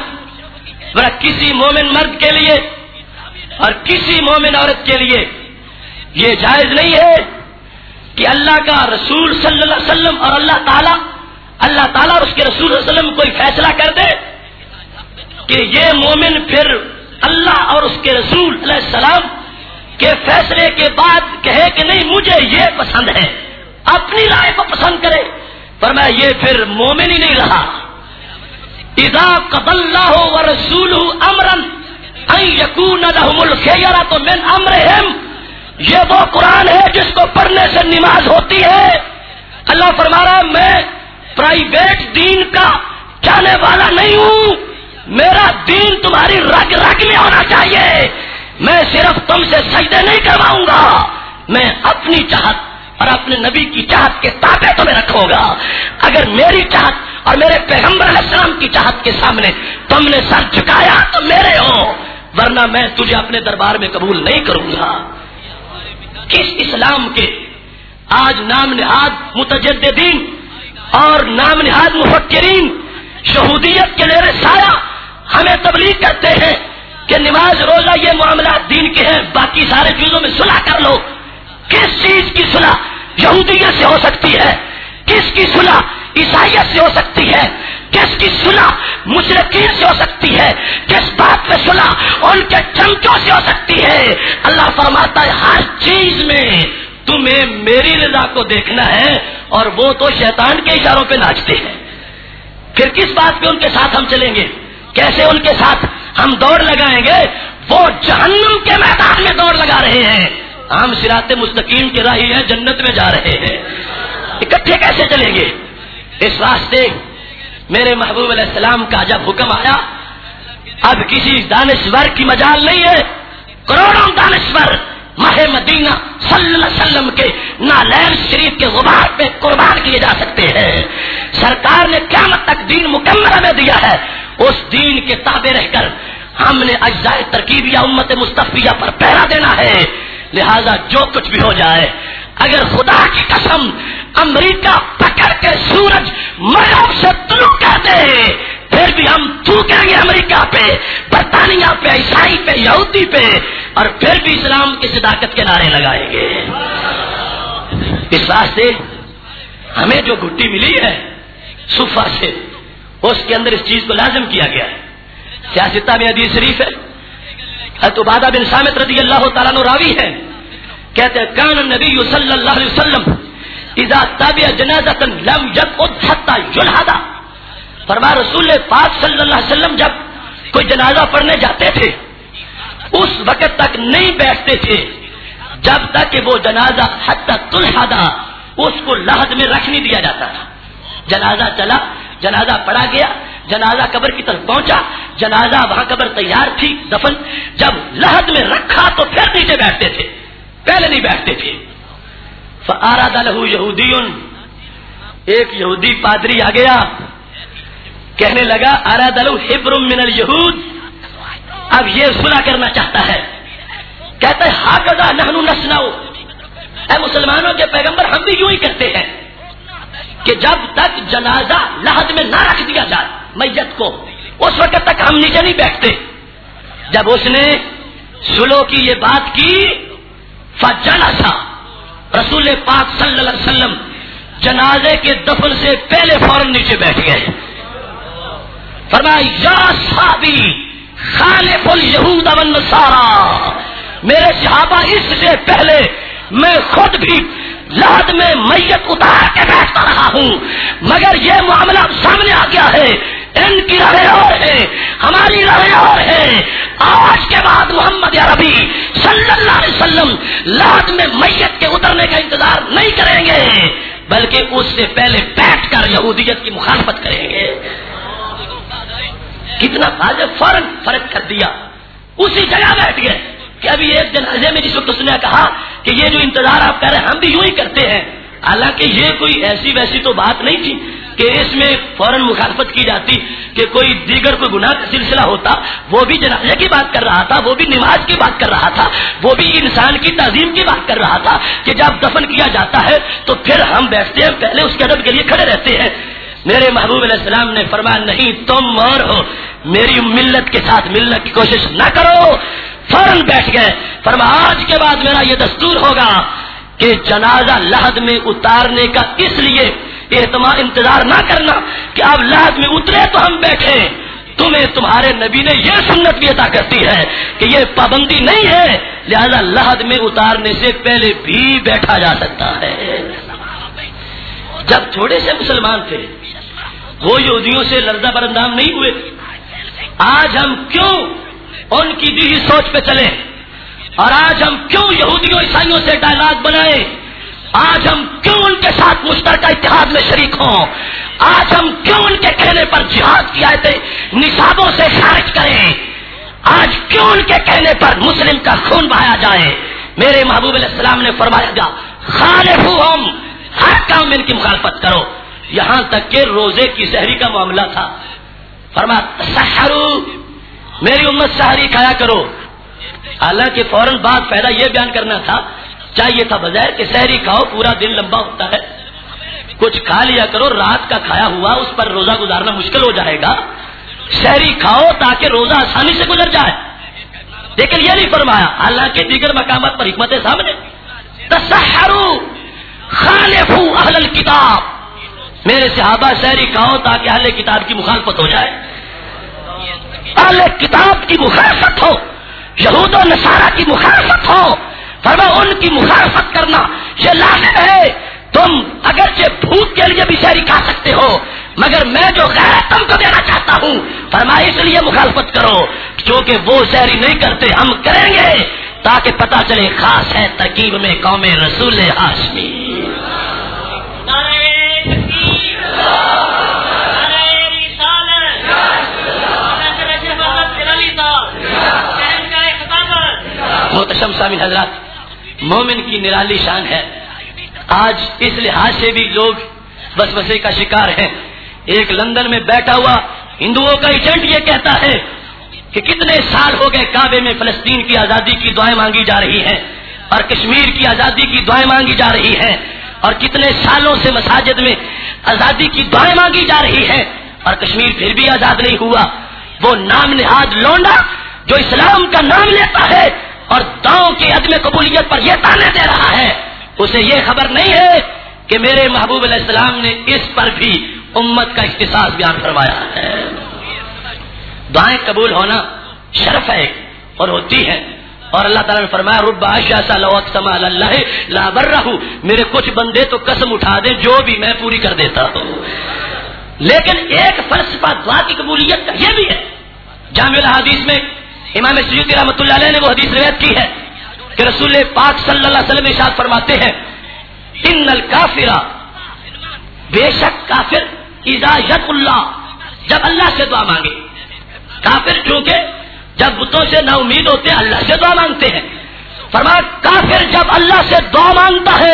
کسی مومن مرد کے لیے اور کسی مومن عورت کے لیے یہ جائز نہیں ہے کہ اللہ کا رسول صلی اللہ علیہ وسلم اور اللہ تعالیٰ اور اس کے رسول صلی اللہ علیہ وسلم کوئی فیصلہ کر دے کہ یہ مومن پھر اللہ اور اس کے رسول علیہ السلام کے فیصلے کے بعد کہے کہ نہیں مجھے یہ پسند ہے, اپنی رائے کو پسند کرے. فرمایا یہ پھر مومن ہی نہیں رہا. اذا قضى الله ورسوله امرا ان يكون لهم الخيرة من امرهم, یہ وہ قرآن ہے جس کو پڑھنے سے نماز ہوتی ہے. اللہ فرما رہا ہے میں پرائیویٹ دین کا چاہنے والا نہیں ہوں, میرا دین تمہاری رگ رگ میں ہونا چاہیے. میں صرف تم سے سجدے نہیں کرواؤں گا, میں اپنی چاہت اور اپنے نبی کی چاہت کے تابع تمہیں رکھوں گا. اگر میری چاہت اور میرے پیغمبر علیہ السلام کی چاہت کے سامنے تم نے سر جھکایا تو میرے ہو, ورنہ میں تجھے اپنے دربار میں قبول نہیں کروں گا. کس اسلام کے آج نام نہاد متجددین اور نام نہاد مفکرین شہودیت کے لیے سایہ ہمیں تبلیغ کرتے ہیں کہ نماز روزہ یہ معاملات دین کے ہیں, باقی سارے چیزوں میں صلح کر لو. کس چیز کی صلح یہودیت سے ہو سکتی ہے, کس کی صلح عیسائیت سے ہو سکتی ہے, کس کی صلح مشرکین سے ہو سکتی ہے, کس بات پہ صلح ان کے ختم کیوں سے ہو سکتی ہے؟ اللہ فرماتا ہے ہر چیز میں تمہیں میری رضا کو دیکھنا ہے، اور وہ تو شیطان کے اشاروں پہ ناچتے ہیں. پھر کس بات پہ ان کے ساتھ ہم چلیں گے؟ کیسے ان کے ساتھ ہم دوڑ لگائیں گے؟ وہ جہنم کے میدان میں دوڑ لگا رہے ہیں، ہم صراط مستقیم کے راہی ہیں، جنت میں جا رہے ہیں. اکٹھے کیسے چلیں گے؟ اس واسطے میرے محبوب علیہ السلام کا جب حکم آیا، اب کسی دانشور کی مجال نہیں ہے. کروڑوں دانشور ماہ مدینہ صلی اللہ علیہ وسلم کے نالین شریف کے غبار پہ قربان کیے جا سکتے ہیں. سرکار نے قیامت تک دین مکمل ہمیں دیا ہے، اس دین کے تابع رہ کر ہم نے اجزاء ترکیبیہ امت مصطفیہ پر پہرا دینا ہے. لہذا جو کچھ بھی ہو جائے، اگر خدا کی قسم امریکہ پکڑ کے سورج مغرب سے طلوع کر دے، پھر بھی ہم تھوکیں گے امریکہ پہ، برطانیہ پہ، عیسائی پہ، یہودی پہ، اور پھر بھی اسلام کی صداقت کے نعرے لگائیں گے. اس واسطے ہمیں جو گھٹی ملی ہے صفا سے، اس کے اندر اس چیز کو لازم کیا گیا ہے. سیاستہ میں حدیث شریف ہے، حضرت عبادہ بن صامت رضی اللہ تعالیٰ عنہ راوی ہے، کہتے ہیں کان النبی صلی اللہ علیہ وسلم اذا تابع جنازۃ لم یقعد حتى یلحد. فرمایا رسول پاک صلی اللہ علیہ وسلم جب کوئی جنازہ پڑھنے جاتے تھے اس وقت تک نہیں بیٹھتے تھے جب تک کہ وہ جنازہ حتی تلحد، اس کو لحد میں رکھ نہیں دیا جاتا تھا. جنازہ چلا، جنازہ پڑھا گیا، جنازہ قبر کی طرف پہنچا، جنازہ وہاں قبر تیار تھی دفن، جب لحد میں رکھا تو پھر نیچے بیٹھتے تھے، پہلے نہیں بیٹھتے تھے. فاراد له یہودی، ایک یہودی پادری آ گیا، کہنے لگا اراد له حبر من الیہود، اب یہ صلح کرنا چاہتا ہے. کہتا ہے ہاکذا نحن نصنع، اے مسلمانوں کے پیغمبر ہم بھی یوں ہی کرتے ہیں کہ جب تک جنازہ لحد میں نہ رکھ دیا جائے میت کو، اس وقت تک ہم نیچے نہیں بیٹھتے. جب اس نے صلح کی یہ بات کی، فجلس، رسول پاک صلی اللہ علیہ وسلم جنازے کے دفن سے پہلے فوراً نیچے بیٹھ گئے. فرمایا یا صحابی خالف الیہود والنصارى، میرے صحابہ اس سے پہلے میں خود بھی لحد میں میت اتار کے بیٹھتا رہا ہوں، مگر یہ معاملہ سامنے آ گیا ہے، ان کی راہیں اور ہے، ہماری راہیں اور ہے. آج کے بعد محمد عربی صلی اللہ علیہ وسلم لحد میں میت کے اترنے کا انتظار نہیں کریں گے، بلکہ اس سے پہلے بیٹھ کر یہودیت کی مخالفت کریں گے. کتنا واضح فوراً فرق کر دیا، اسی جگہ بیٹھ گئے. کہ ابھی ایک جنازے میں جس وقت اس نے کہا کہ یہ جو انتظار آپ کہہ رہے ہیں ہم بھی یوں ہی کرتے ہیں، حالانکہ یہ کوئی ایسی ویسی تو بات نہیں تھی کہ اس میں فوراً مخالفت کی جاتی، کہ کوئی دیگر کوئی گناہ کا سلسلہ ہوتا. وہ بھی جنازے کی بات کر رہا تھا، وہ بھی نماز کی بات کر رہا تھا، وہ بھی انسان کی تعظیم کی بات کر رہا تھا کہ جب دفن کیا جاتا ہے تو پھر ہم بیٹھتے ہیں، پہلے اس کے ادب کے لیے کھڑے رہتے ہیں. میرے محبوب علیہ السلام نے فرمایا نہیں، تم اور ہو، میری ملت کے ساتھ ملنے کی کوشش نہ کرو. فوراً بیٹھ گئے. فرمایا آج کے بعد میرا یہ دستور ہوگا کہ جنازہ لحد میں اتارنے کا اس لیے انتظار نہ کرنا کہ آپ لحد میں اترے تو ہم بیٹھے. تمہیں تمہارے نبی نے یہ سنت بھی عطا کرتی ہے کہ یہ پابندی نہیں ہے، لہذا لحد میں اتارنے سے پہلے بھی بیٹھا جا سکتا ہے. جب تھوڑے سے مسلمان تھے وہ یہودیوں سے لرزہ برندام نہیں ہوئے. آج ہم کیوں ان کی دی سوچ پہ چلے، اور آج ہم کیوں یہودیوں عیسائیوں سے ڈائلاگ بنائیں؟ آج ہم کیوں ان کے ساتھ مشترکہ اتحاد میں شریک ہوں؟ آج ہم کیوں ان کے کہنے پر جہاد کی آیتیں نصابوں سے خارج کریں؟ آج کیوں ان کے کہنے پر مسلم کا خون بہایا جائے؟ میرے محبوب علیہ السلام نے فرمایا گا خالفوہم، ہر کام میں ان کی مخالفت کرو. یہاں تک کہ روزے کی سحری کا معاملہ تھا، فرمایا تسحروا، میری امت سحری کھایا کرو. حالانکہ فوراً بعد فائدہ یہ بیان کرنا تھا، چاہیے تھا بظاہر کہ سحری کھاؤ، پورا دن لمبا ہوتا ہے، کچھ کھا لیا کرو، رات کا کھایا ہوا اس پر روزہ گزارنا مشکل ہو جائے گا. سحری کھاؤ تاکہ روزہ آسانی سے گزر جائے. لیکن یہ نہیں فرمایا، حالانکہ دیگر مقامات پر حکمت سامنے. تسحروا خالفوا اہل الکتاب، میرے صحابہ سحری کھاؤ تاکہ اہل کتاب کی مخالفت ہو جائے. اہل کتاب کی مخالفت ہو، یہود و نصارہ کی مخالفت ہو، فرمایا ان کی مخالفت کرنا یہ لازم ہے. تم اگرچہ بھوک کے لیے بھی شہری کھا سکتے ہو، مگر میں جو غیرت تم کو دینا چاہتا ہوں، فرمایا اس لیے مخالفت کرو کیونکہ وہ شہری نہیں کرتے، ہم کریں گے تاکہ پتہ چلے خاص ہے ترکیب میں قوم رسول ہاشمی. محتشم سامعین حضرات، مومن کی نرالی شان ہے. آج اس لحاظ سے بھی لوگ وسوسے کا شکار ہیں. ایک لندن میں بیٹھا ہوا ہندوؤں کا ایجنٹ یہ کہتا ہے کہ کتنے سال ہو گئے کعبے میں فلسطین کی آزادی کی دعائیں مانگی جا رہی ہیں اور کشمیر کی آزادی کی دعائیں مانگی جا رہی ہیں، اور کتنے سالوں سے مساجد میں آزادی کی دعائیں مانگی جا رہی ہیں اور کشمیر پھر بھی آزاد نہیں ہوا. وہ نام نہاد لونڈا جو اسلام کا نام لیتا ہے اور داؤں کی عدم قبولیت پر یہ تانے دے رہا ہے، اسے یہ خبر نہیں ہے کہ میرے محبوب علیہ السلام نے اس پر بھی امت کا اختصاص بیان فرمایا ہے. دعائیں قبول ہونا شرف ہے اور ہوتی ہے، اور اللہ تعالیٰ نے فرمایا رب عاشا لو اقسم علی اللہ لا برہ، میرے کچھ بندے تو قسم اٹھا دیں جو بھی میں پوری کر دیتا ہوں. لیکن ایک فلسفہ دعا کی قبولیت کا یہ بھی ہے. جامع الحدیث میں امام سیوطی رحمۃ اللہ علیہ نے وہ حدیث روایت کی ہے کہ رسول پاک صلی اللہ علیہ وسلم ارشاد فرماتے ہیں ان الکافر، بے شک کافر، اذا ید اللہ، جب اللہ سے دعا مانگے. کافر چونکہ جب بتوں سے نا امید ہوتے ہیں اللہ سے دعا مانگتے ہیں. فرمایا کافر جب اللہ سے دعا مانگتا ہے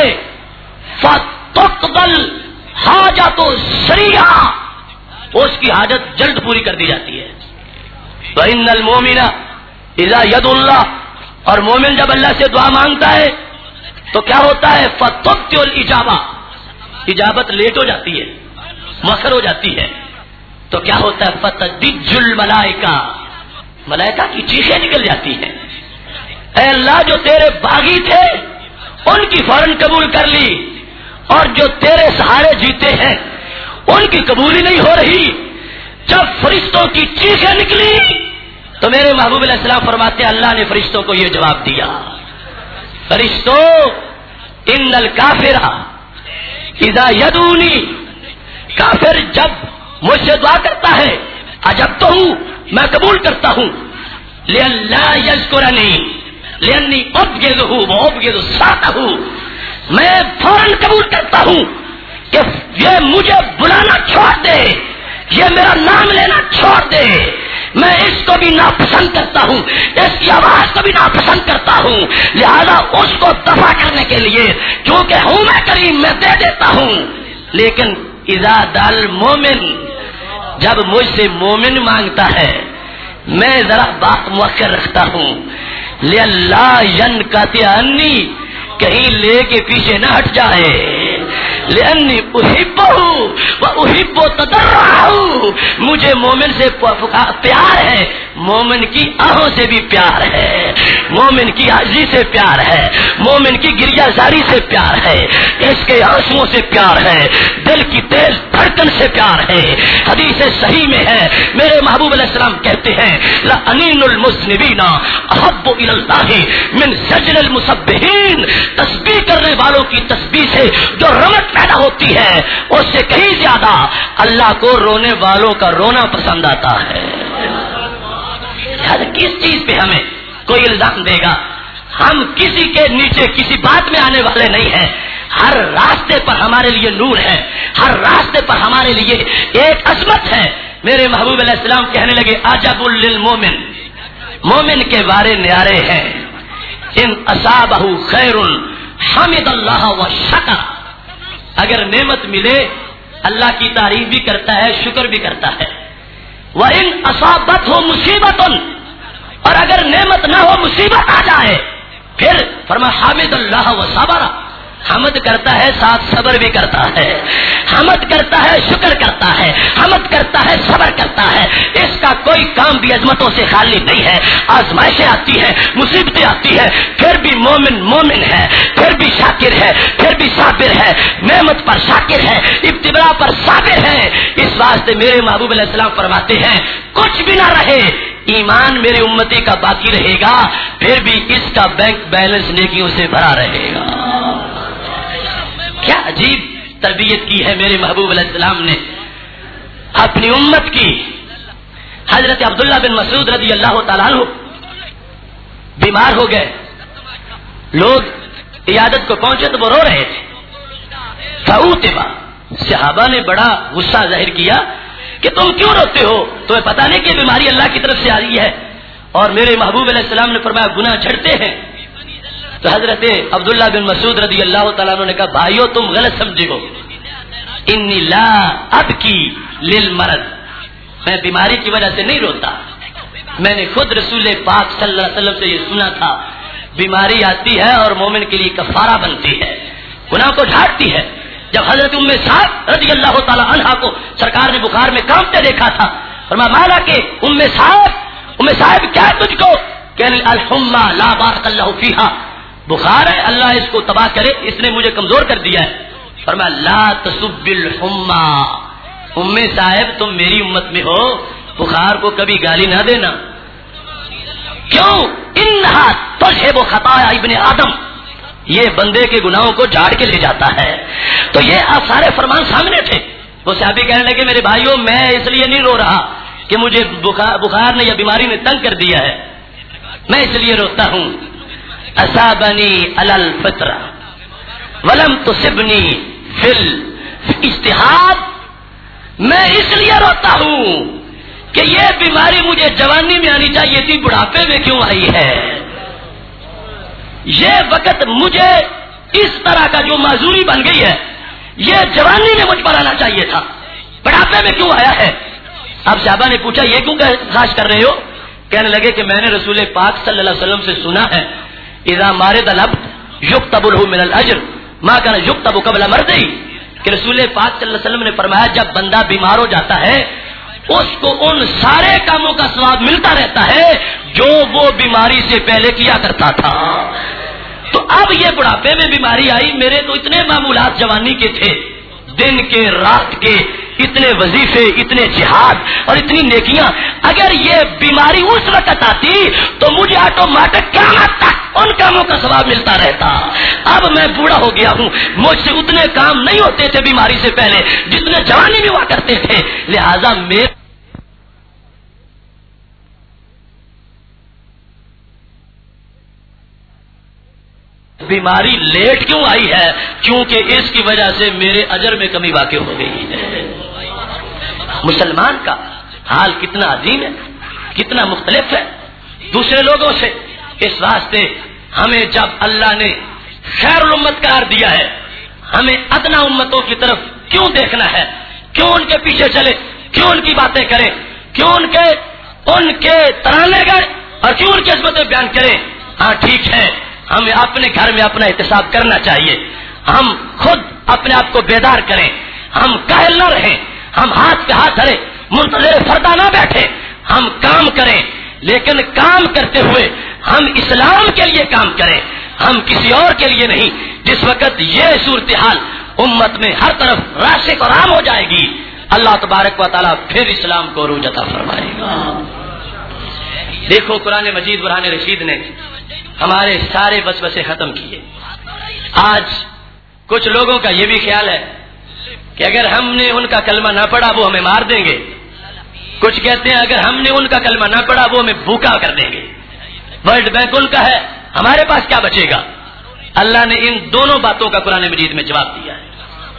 فتقبل حاجت سریعا، اس کی حاجت جلد پوری کر دی جاتی ہے. وَإِنَّ الْمُؤْمِنَ اذا ید اللہ، اور مومن جب اللہ سے دعا مانگتا ہے تو کیا ہوتا ہے فتبطئ الاجابہ، اجابت لیٹ ہو جاتی ہے، مؤخر ہو جاتی ہے. تو کیا ہوتا ہے فتدج الملائکہ، ملائکہ کی چیخیں نکل جاتی ہیں. اے اللہ جو تیرے باغی تھے ان کی فوراً قبول کر لی، اور جو تیرے سہارے جیتے ہیں ان کی قبولی نہیں ہو رہی. جب فرشتوں کی چیخیں نکلی تو میرے محبوب علیہ السلام فرماتے ہیں اللہ نے فرشتوں کو یہ جواب دیا، فرشتوں ان الکافر اذا یدونی، کافر جب مجھ سے دعا کرتا ہے عجب تو ہوں، میں قبول کرتا ہوں. لئلا یذکرنی لانی ابغضہ وابغض ساعتہ، میں فوراً قبول کرتا ہوں کہ یہ مجھے بلانا چھوڑ دے، یہ میرا نام لینا چھوڑ دے. میں اس کو بھی ناپسند کرتا ہوں، اس کی آواز کو بھی ناپسند کرتا ہوں، لہذا اس کو دفع کرنے کے لیے کیونکہ ہوں میں کریم میں دے دیتا ہوں. لیکن اذا دل مومن، جب مجھ سے مومن مانگتا ہے میں ذرا بات مؤخر رکھتا ہوں. لِأَلَّا يَنْقَطِعَ عَنِّي، کہیں لے کے پیچھے نہ ہٹ جائے. لِأَنِّي أُحِبُّهُ وَأُحِبُّ تَضَرُّعَهُ، مجھے مومن سے پیار ہے، مومن کی آہوں سے بھی پیار ہے، مومن کی عاجزی سے پیار ہے، مومن کی گریہ زاری سے پیار ہے، اس کے آنسوؤں سے پیار ہے، دل کی تیز دھڑکن سے پیار ہے. حدیث صحیح میں ہے میرے محبوب علیہ السلام کہتے ہیں لَأَنِينُ الْمُذْنِبِينَ أَحَبُّ إِلَى اللَّهِ مِنْ زَجْرِ الْمُسَبِّحِينَ، تسبیح کرنے والوں کی تسبیح سے جو رمق پیدا ہوتی ہے اس سے کہیں زیادہ اللہ کو رونے والوں کا رونا پسند آتا ہے. کس چیز پہ ہمیں کوئی الزام دے گا؟ ہم کسی کے نیچے کسی بات میں آنے والے نہیں ہیں. ہر راستے پر ہمارے لیے نور ہے، ہر راستے پر ہمارے لیے ایک عظمت ہے. میرے محبوب علیہ السلام کہنے لگے عجب للمومن، مومن کے بارے نیارے ہیں. ان اصابہ خیر حمد اللہ و شکر، اگر نعمت ملے اللہ کی تعریف بھی کرتا ہے، شکر بھی کرتا ہے. وَإِنْ أَصَابَتْهُ مُصِیبَةٌ، اور اگر نعمت نہ ہو مصیبت آ جائے پھر فرمایا حمد اللہ و صبر، حمد کرتا ہے ساتھ صبر بھی کرتا ہے، حمد کرتا ہے شکر کرتا ہے، حمد کرتا ہے صبر کرتا ہے. اس کا کوئی کام بھی عظمتوں سے خالی نہیں ہے. آزمائشیں آتی ہیں، مصیبتیں آتی ہیں، پھر بھی مومن مومن ہے، پھر بھی شاکر ہے، پھر بھی صابر ہے، نعمت پر شاکر ہے، ابتلا پر صابر ہے. اس واسطے میرے محبوب علیہ السلام فرماتے ہیں کچھ بھی نہ رہے ایمان میری امتی کا باقی رہے گا، پھر بھی اس کا بینک بیلنس نیکیوں سے بھرا رہے گا۔ کیا عجیب تربیت کی ہے میرے محبوب علیہ السلام نے اپنی امت کی۔ حضرت عبداللہ بن مسعود رضی اللہ تعالیٰ عنہ بیمار ہو گئے، لوگ عیادت کو پہنچے تو وہ رو رہے تھے۔ فعوتبا، صحابہ نے بڑا غصہ ظاہر کیا کہ تم کیوں روتے ہو، تمہیں پتہ نہیں کہ بیماری اللہ کی طرف سے آ رہی ہے؟ اور میرے محبوب علیہ السلام نے فرمایا گناہ جھڑتے ہیں۔ تو حضرت عبداللہ بن مسعود رضی اللہ تعالیٰ عنہ نے کہا بھائیو تم غلط سمجھے ہو، انی لا ابکی للمرض، میں بیماری کی وجہ سے نہیں روتا، میں نے خود رسول پاک صلی اللہ علیہ وسلم سے یہ سنا تھا، بیماری آتی ہے اور مومن کے لیے کفارہ بنتی ہے، گناہ کو جھاڑتی ہے۔ جب حضرت ام صاحب رضی اللہ تعالی عنہا کو سرکار نے بخار میں کانپتے دیکھا تھا، فرمایا مالا کہ ام صاحب کیا تجھ کو؟ کہنے الحمى لا بارک اللہ فیہا، بخار ہے اللہ اس کو تباہ کرے، اس نے مجھے کمزور کر دیا ہے۔ فرمایا لا تسب الحمى، ام صاحب تم میری امت میں ہو، بخار کو کبھی گالی نہ دینا، کیوں؟ انہا تذہب خطایا ابن آدم، یہ بندے کے گناہوں کو جھاڑ کے لے جاتا ہے۔ تو یہ سارے فرمان سامنے تھے۔ وہ صحابی کہنے لگے میرے بھائیوں میں اس لیے نہیں رو رہا کہ مجھے بخار نے یا بیماری نے تنگ کر دیا ہے، میں اس لیے روتا ہوں اصابنی علی الفطرہ ولم تصبنی فی الاجتہاد، میں اس لیے روتا ہوں کہ یہ بیماری مجھے جوانی میں آنی چاہیے تھی، بڑھاپے میں کیوں آئی ہے؟ یہ وقت مجھے اس طرح کا جو معذوری بن گئی ہے یہ جوانی میں مجھ پر آنا چاہیے تھا، بڑھاپے میں کیوں آیا ہے؟ اب صحابہ نے پوچھا یہ کیوں خاص کر رہے ہو؟ کہنے لگے کہ میں نے رسول پاک صلی اللہ علیہ وسلم سے سنا ہے اذا مارد العبد یکتب له من الاجر ما كان یکتب قبل مرضه، کہ رسول پاک صلی اللہ علیہ وسلم نے فرمایا جب بندہ بیمار ہو جاتا ہے اس کو ان سارے کاموں کا ثواب ملتا رہتا ہے جو وہ بیماری سے پہلے کیا کرتا تھا۔ تو اب یہ بڑھاپے میں بیماری آئی، میرے تو اتنے معمولات جوانی کے تھے، دن کے رات کے اتنے وظیفے، اتنے جہاد اور اتنی نیکیاں، اگر یہ بیماری اس وقت آتی تو مجھے آٹومیٹک قیامت تک ان کاموں کا ثواب ملتا رہتا۔ اب میں بوڑھا ہو گیا ہوں، مجھ سے اتنے کام نہیں ہوتے تھے بیماری سے پہلے جتنے جوانی میں ہوا کرتے تھے، لہذا میرے بیماری لیٹ کیوں آئی ہے؟ کیونکہ اس کی وجہ سے میرے اجر میں کمی واقع ہو گئی ہے۔ مسلمان کا حال کتنا عظیم ہے، کتنا مختلف ہے دوسرے لوگوں سے۔ اس واسطے ہمیں جب اللہ نے خیر الامت قرار دیا ہے، ہمیں ادنا امتوں کی طرف کیوں دیکھنا ہے؟ کیوں ان کے پیچھے چلے؟ کیوں ان کی باتیں کریں؟ کیوں ان کے ترانے گئے اور کیوں ان کی عظمتیں بیان کریں؟ ہاں ٹھیک ہے، ہمیں اپنے گھر میں اپنا احتساب کرنا چاہیے، ہم خود اپنے آپ کو بیدار کریں، ہم کاہل نہ رہیں، ہم ہاتھ پہ ہاتھ دھرے منتظر فردا نہ بیٹھے، ہم کام کریں، لیکن کام کرتے ہوئے ہم اسلام کے لیے کام کریں، ہم کسی اور کے لیے نہیں۔ جس وقت یہ صورتحال امت میں ہر طرف راسخ اور عام ہو جائے گی، اللہ تبارک و تعالیٰ پھر اسلام کو عروج عطا فرمائے گا۔ دیکھو قرآن مجید برہان رشید نے ہمارے سارے وسوسے ختم کیے۔ آج کچھ لوگوں کا یہ بھی خیال ہے کہ اگر ہم نے ان کا کلمہ نہ پڑھا وہ ہمیں مار دیں گے، کچھ کہتے ہیں اگر ہم نے ان کا کلمہ نہ پڑھا وہ ہمیں بھوکا کر دیں گے۔ ورلڈ بینک ان کا ہے، ہمارے پاس کیا بچے گا؟ اللہ نے ان دونوں باتوں کا قرآن مجید میں جواب دیا ہے۔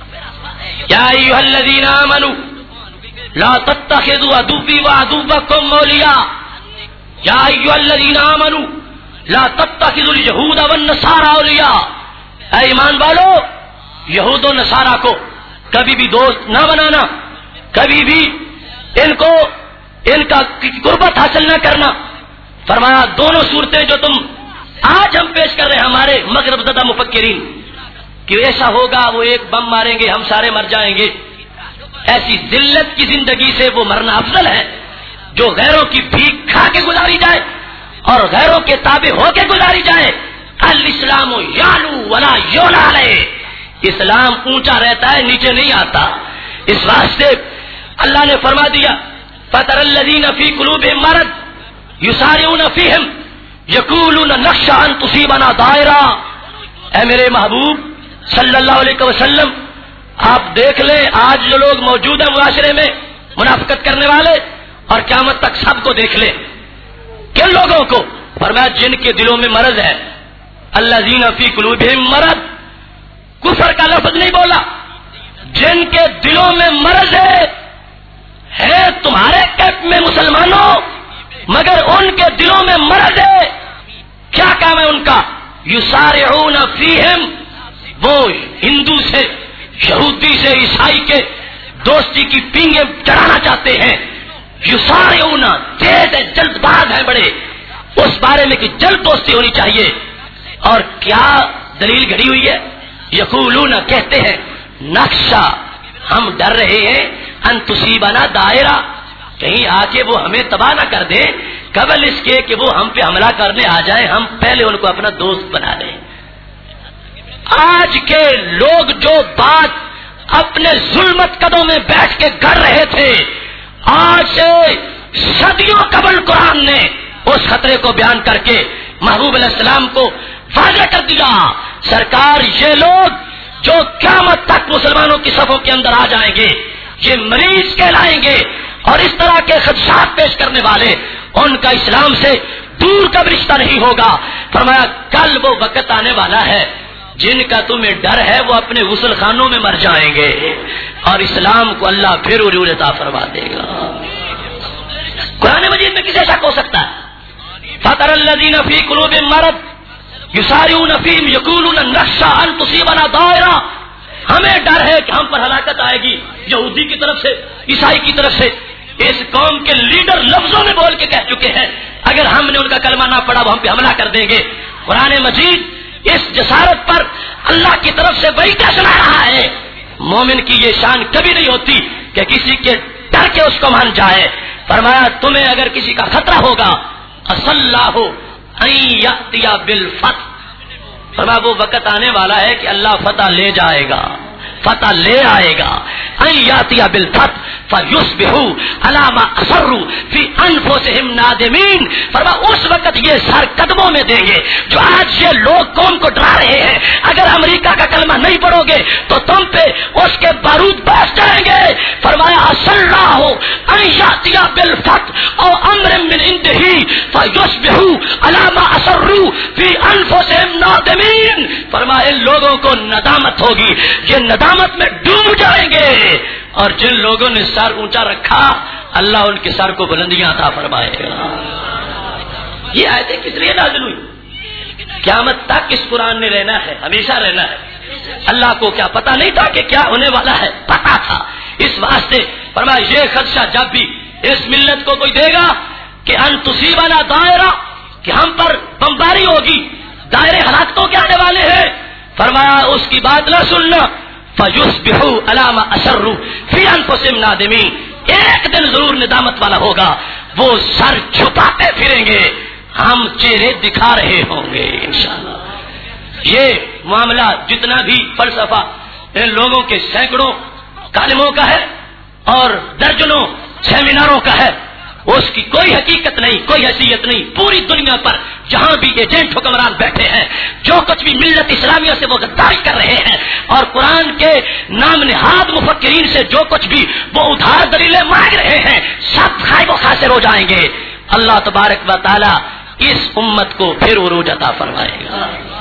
یا ایھا الذین آمنوا لا تتخذوا عدوی وعدوکم اولیاء، یا ایھا الذین آمنوا لا تتخذوا اليہود والنصارى اولیاء، اے ایمان والو یہود و نصارہ کو کبھی بھی دوست نہ بنانا، کبھی بھی ان کا قربت حاصل نہ کرنا۔ فرمایا دونوں صورتیں جو تم آج ہم پیش کر رہے ہیں ہمارے مغرب زدہ مفکرین کہ ایسا ہوگا وہ ایک بم ماریں گے ہم سارے مر جائیں گے، ایسی ذلت کی زندگی سے وہ مرنا افضل ہے جو غیروں کی بھیک کھا کے گزاری جائے اور غیروں کے تابع ہو کے گزاری جائے۔ الاسلام یعلو ولا یعلی علیہ، اسلام اونچا رہتا ہے نیچے نہیں آتا۔ اس واسطے اللہ نے فرما دیا فَتَرَى الَّذِينَ فِي قُلُوبِهِم مَرَضٌ یسارعون فیہم یقولون نخشی ان تصیبنا دائرہ. اے میرے محبوب صلی اللہ علیہ وسلم، آپ دیکھ لیں آج جو لوگ موجود ہیں معاشرے میں منافقت کرنے والے، اور قیامت تک سب کو دیکھ لیں. کن لوگوں کو؟ فرمایا جن کے دلوں میں مرض ہے. الذین فی قلوبہم مرض، کفر کا لفظ نہیں بولا. جن کے دلوں میں مرض ہے تمہارے کیمپ میں مسلمانوں، مگر ان کے دلوں میں مرض ہے. کیا کام ہے ان کا؟ یسارعون فیہم، وہ ہندو سے، یہودی سے، عیسائی کے دوستی کی پینگیں چڑھانا چاہتے ہیں. یسارعون، تیز ہے، جلد باز ہے بڑے، اس بارے میں کہ جلد دوستی ہونی چاہیے. اور کیا دلیل گھڑی ہوئی ہے؟ یقولون، کہتے ہیں، نخشا، ہم ڈر رہے ہیں، ان تصیبنا دائرہ، کہیں آ کے وہ ہمیں تباہ نہ کر دیں، قبل اس کے کہ وہ ہم پہ حملہ کرنے آ جائیں، ہم پہلے ان کو اپنا دوست بنا لیں. آج کے لوگ جو بات اپنے ظلمت قدوں میں بیٹھ کے گڑ رہے تھے، آج سے صدیوں قبل قرآن نے اس خطرے کو بیان کر کے محبوب علیہ السلام کو واضح کر دیا. سرکار، یہ لوگ جو قیامت تک مسلمانوں کی صفوں کے اندر آ جائیں گے، یہ مریض کہلائیں گے، اور اس طرح کے خدشات پیش کرنے والے، ان کا اسلام سے دور کا رشتہ نہیں ہوگا. فرمایا کل وہ وقت آنے والا ہے جن کا تمہیں ڈر ہے وہ اپنے غسل خانوں میں مر جائیں گے، اور اسلام کو اللہ پھر عروج عطا فرما دے گا. قرآن مجید میں کسے شک ہو سکتا ہے؟ فَتَرَى الَّذِينَ فِي قُلُوبِهِم مَّرَضٌ يُسَارِعُونَ فِيهِمْ يَقُولُونَ نَخْشَىٰ أَن تُصِيبَنَا دَائِرَةٌ، ہمیں ڈر ہے کہ ہم پر ہلاکت آئے گی، یہودی کی طرف سے، عیسائی کی طرف سے. اس قوم کے لیڈر لفظوں میں بول کے کہہ چکے ہیں اگر ہم نے ان کا کلمہ نہ پڑھا وہ ہم پہ حملہ کر دیں گے. قرآن مجید اس جسارت پر اللہ کی طرف سے وہی کیا سنا رہا ہے. مومن کی یہ شان کبھی نہیں ہوتی کہ کسی کے ڈر کے اس کو مان جائے. فرمایا تمہیں اگر کسی کا خطرہ ہوگا، اللہ بالفتح، فرمایا وہ وقت آنے والا ہے کہ اللہ فتح لے جائے گا، فتح لے آئے گا. بالفتح فیصبحوا علی ما اصروا فی انفسہم نادمین. فرمایا اس وقت یہ سر قدموں میں دیں گے جو آج یہ لوگ قوم کو ڈرا رہے ہیں. اگر امریکہ کا کلمہ نہیں پڑھو گے تو تم پہ اس کے بارود برس جائیں گے. فرمایا اللہ ان یاتی بالفتح او امر من عنده فیصبحوا علی ما اصروا فی انفسہم نادمین. فرمایا ان لوگوں کو ندامت ہوگی، یہ ندامت میں ڈوب جائیں گے. اور جن لوگوں نے سر اونچا رکھا اللہ ان کے سر کو بلندیاں عطا فرمائے گا. یہ آیتیں کس لیے نازل ہوئی؟ قیامت تک اس قرآن نے رہنا ہے، ہمیشہ رہنا ہے. اللہ کو کیا پتا نہیں تھا کہ کیا ہونے والا ہے؟ پتا تھا. اس واسطے فرمایا یہ خدشہ جب بھی اس ملت کو کوئی دے گا کہ ان تصیبنا دائرہ، کہ ہم پر بمباری ہوگی، دائرے ہلاکتوں کے آنے والے ہیں، فرمایا اس کی بات نہ سننا. فَيُصْبِحُوا عَلَىٰ مَا أَصَرُّوا فِي أَنفُسِهِمْ نَادِمِينَ. ایک دن ضرور ندامت والا ہوگا، وہ سر چھپاتے پھریں گے، ہم چہرے دکھا رہے ہوں گے انشاءاللہ. یہ معاملہ جتنا بھی فلسفہ ان لوگوں کے سینکڑوں کالموں کا ہے اور درجنوں سیمیناروں کا ہے، اس کی کوئی حقیقت نہیں، کوئی حیثیت نہیں. پوری دنیا پر جہاں بھی ایجنٹ حکمران بیٹھے ہیں، جو کچھ بھی ملت اسلامیہ سے وہ غداری کر رہے ہیں اور قرآن کے نام نہاد مفکرین سے جو کچھ بھی وہ ادھار دلیلیں مانگ رہے ہیں، سب خائب و خاسر ہو جائیں گے. اللہ تبارک و تعالی اس امت کو پھر عروج عطا فرمائے گا.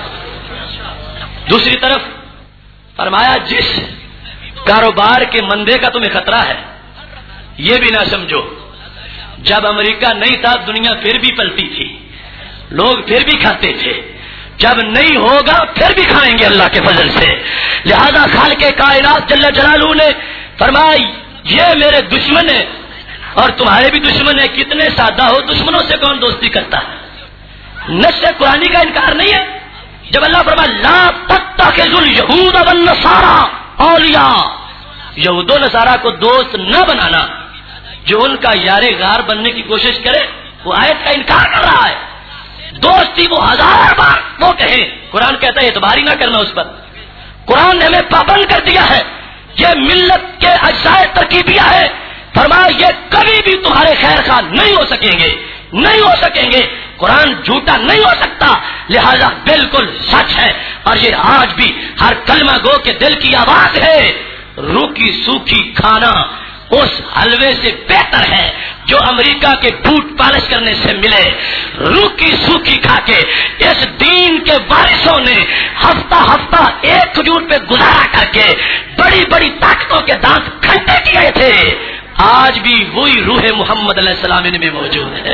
دوسری طرف فرمایا جس کاروبار کے مندے کا تمہیں خطرہ ہے، یہ بھی نہ سمجھو جب امریکہ نہیں تھا دنیا پھر بھی پلتی تھی، لوگ پھر بھی کھاتے تھے، جب نہیں ہوگا پھر بھی کھائیں گے اللہ کے فضل سے. لہذا خالق کائنات جل جلالہ نے فرمایا یہ میرے دشمن ہے اور تمہارے بھی دشمن ہے. کتنے سادہ ہو، دشمنوں سے کون دوستی کرتا ہے؟ نص قرآنی کا انکار نہیں ہے. جب اللہ فرمایا لا تتخذوا اليهود والنصارى اولیاء، یہود و نصارہ کو دوست نہ بنانا. جو ان کا یار غار بننے کی کوشش کرے وہ آیت کا انکار کر رہا ہے. دوستی وہ 1000 بار وہ کہیں، قرآن کہتا ہے اعتبار ہی نہ کرنا اس پر. قرآن نے ہمیں پابند کر دیا ہے، یہ ملت کے اجزاء ترکیبیہ ہے. فرمایا یہ کبھی بھی تمہارے خیر خواہ نہیں ہو سکیں گے. نہیں ہو سکیں گے، قرآن جھوٹا نہیں ہو سکتا، لہذا بالکل سچ ہے، اور یہ آج بھی ہر کلمہ گو کے دل کی آواز ہے۔ روکی سوکھی کھانا اس حلوے سے بہتر ہے جو امریکہ کے بوٹ پالش کرنے سے ملے۔ روکی سوکھی کھا کے اس دین کے وارثوں نے ہفتہ ہفتہ ایک کھجور پہ گزارا کر کے بڑی بڑی طاقتوں کے دانت کھٹے کیے تھے، آج بھی وہی روح محمد علیہ السلام ان میں موجود ہے۔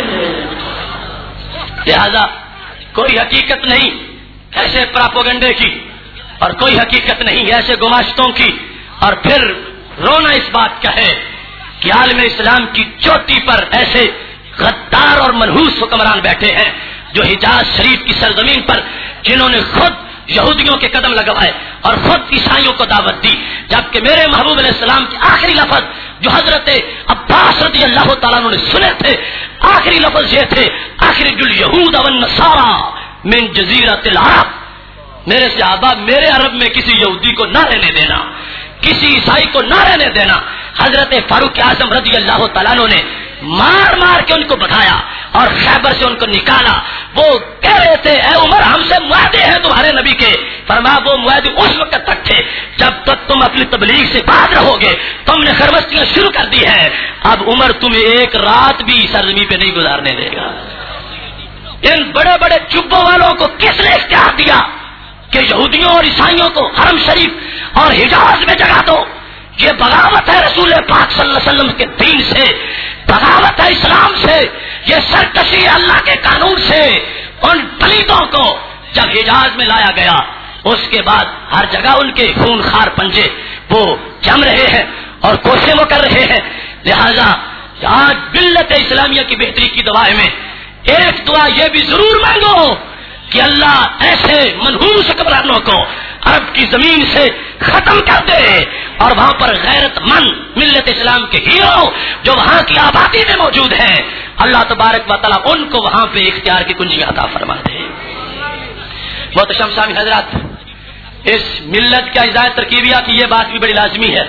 لہذا کوئی حقیقت نہیں ایسے پراپوگنڈے کی، اور کوئی حقیقت نہیں ایسے گماشتوں کی، اور پھر رونا اس بات کا ہے کہ عالم اسلام کی چوٹی پر ایسے غدار اور منحوس حکمران بیٹھے ہیں جو حجاز شریف کی سرزمین پر جنہوں نے خود یہودیوں کے قدم لگوائے اور خود عیسائیوں کو دعوت دی، جبکہ میرے محبوب علیہ السلام کے آخری لفظ جو حضرت عباس رضی اللہ تعالیٰ عنہ نے سنے تھے، آخری لفظ یہ تھے، اخرج الیہود والنصارى من جزیرۃ العرب، میرے صحابہ میرے عرب میں کسی یہودی کو نہ رہنے دینا، کسی عیسائی کو نہ رہنے دینا۔ حضرت فاروق اعظم رضی اللہ تعالیٰ عنہ نے مار مار کے ان کو بٹھایا اور خیبر سے ان کو نکالا۔ وہ کہہ رہے تھے اے عمر ہم سے معاہدے ہیں تمہارے نبی کے، فرمایا وہ معاہدے اس وقت تک تھے جب تک تم اپنی تبلیغ سے باز رہو گے، تم نے خربستیاں شروع کر دی ہے، اب عمر تمہیں ایک رات بھی سرزمین پہ نہیں گزارنے دے گا۔ ان بڑے بڑے چبوں والوں کو کس نے اختیار دیا کہ یہودیوں اور عیسائیوں کو حرم شریف اور حجاز میں جگہ دو؟ یہ بغاوت ہے رسول پاک صلی اللہ علیہ وسلم کے دین سے، بغاوت ہے اسلام سے، یہ سرکشی ہے اللہ کے قانون سے۔ ان پلیتوں کو جب حجاز میں لایا گیا اس کے بعد ہر جگہ ان کے خون خار پنجے وہ جم رہے ہیں اور کوششیں وہ کر رہے ہیں۔ لہذا آج ملت اسلامیہ کی بہتری کی دعائیں میں ایک دعا یہ بھی ضرور مانگو کہ اللہ ایسے منحوس حکمرانوں کو عرب کی زمین سے ختم کر دے، اور وہاں پر غیرت مند ملت اسلام کے ہیرو جو وہاں کی آبادی میں موجود ہیں، اللہ تبارک و تعالیٰ ان کو وہاں پہ اختیار کی کنجی عطا فرما دے۔ محترم سامعین حضرات، اس ملت کا ہدایت ترکیبیہ کی یہ بات بھی بڑی لازمی ہے۔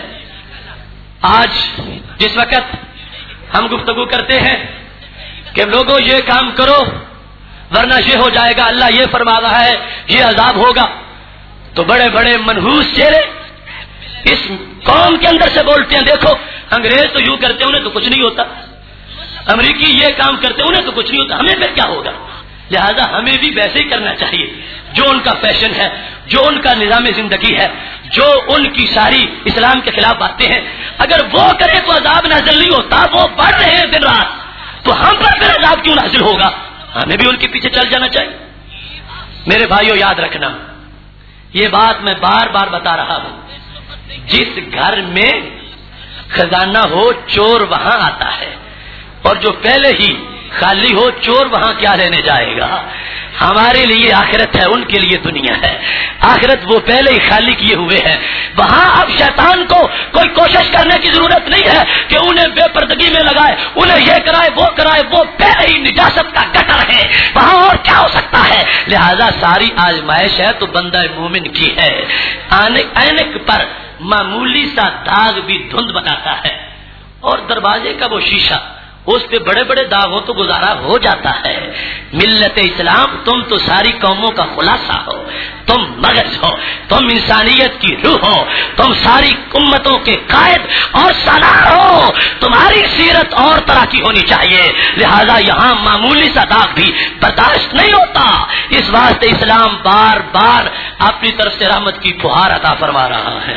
آج جس وقت ہم گفتگو کرتے ہیں کہ لوگوں یہ کام کرو ورنہ یہ ہو جائے گا، اللہ یہ فرما رہا ہے یہ عذاب ہوگا، تو بڑے بڑے منحوس چہرے اس قوم کے اندر سے بولتے ہیں دیکھو انگریز تو یوں کرتے انہیں تو کچھ نہیں ہوتا، امریکی یہ کام کرتے انہیں تو کچھ نہیں ہوتا، ہمیں پھر کیا ہوگا؟ لہذا ہمیں بھی ویسے ہی کرنا چاہیے جو ان کا فیشن ہے، جو ان کا نظام زندگی ہے، جو ان کی ساری اسلام کے خلاف باتیں ہیں، اگر وہ کرے تو عذاب نازل نہیں ہوتا، وہ بڑھ رہے ہیں دن رات، تو ہم پر پھر عذاب کیوں نازل ہوگا؟ ہمیں بھی ان کے پیچھے چل جانا چاہیے۔ میرے بھائیوں یاد رکھنا، یہ بات میں بار بار بتا رہا ہوں، جس گھر میں خزانہ ہو چور وہاں آتا ہے، اور جو پہلے ہی خالی ہو چور وہاں کیا لینے جائے گا؟ ہمارے لیے آخرت ہے، ان کے لیے دنیا ہے۔ آخرت وہ پہلے ہی خالی کیے ہوئے ہیں، وہاں اب شیطان کو کوئی کوشش کرنے کی ضرورت نہیں ہے کہ انہیں بے پردگی میں لگائے، انہیں یہ کرائے وہ کرائے، وہ پہلے ہی نجاست کا گٹر ہے، وہاں اور کیا ہو سکتا ہے؟ لہذا ساری آزمائش ہے تو بندہ مومن کی ہے۔ اینک پر معمولی سا داغ بھی دھند بناتا ہے، اور دروازے کا وہ شیشہ اس پہ بڑے بڑے داغوں تو گزارا ہو جاتا ہے۔ ملت اسلام تم تو ساری قوموں کا خلاصہ ہو، تم مغز ہو، تم انسانیت کی روح ہو، تم ساری امتوں کے قائد اور سالار ہو، تمہاری سیرت اور طرح کی ہونی چاہیے، لہذا یہاں معمولی سا داغ بھی برداشت نہیں ہوتا۔ اس واسطے اسلام بار بار اپنی طرف سے رحمت کی فہار عطا فرما رہا ہے۔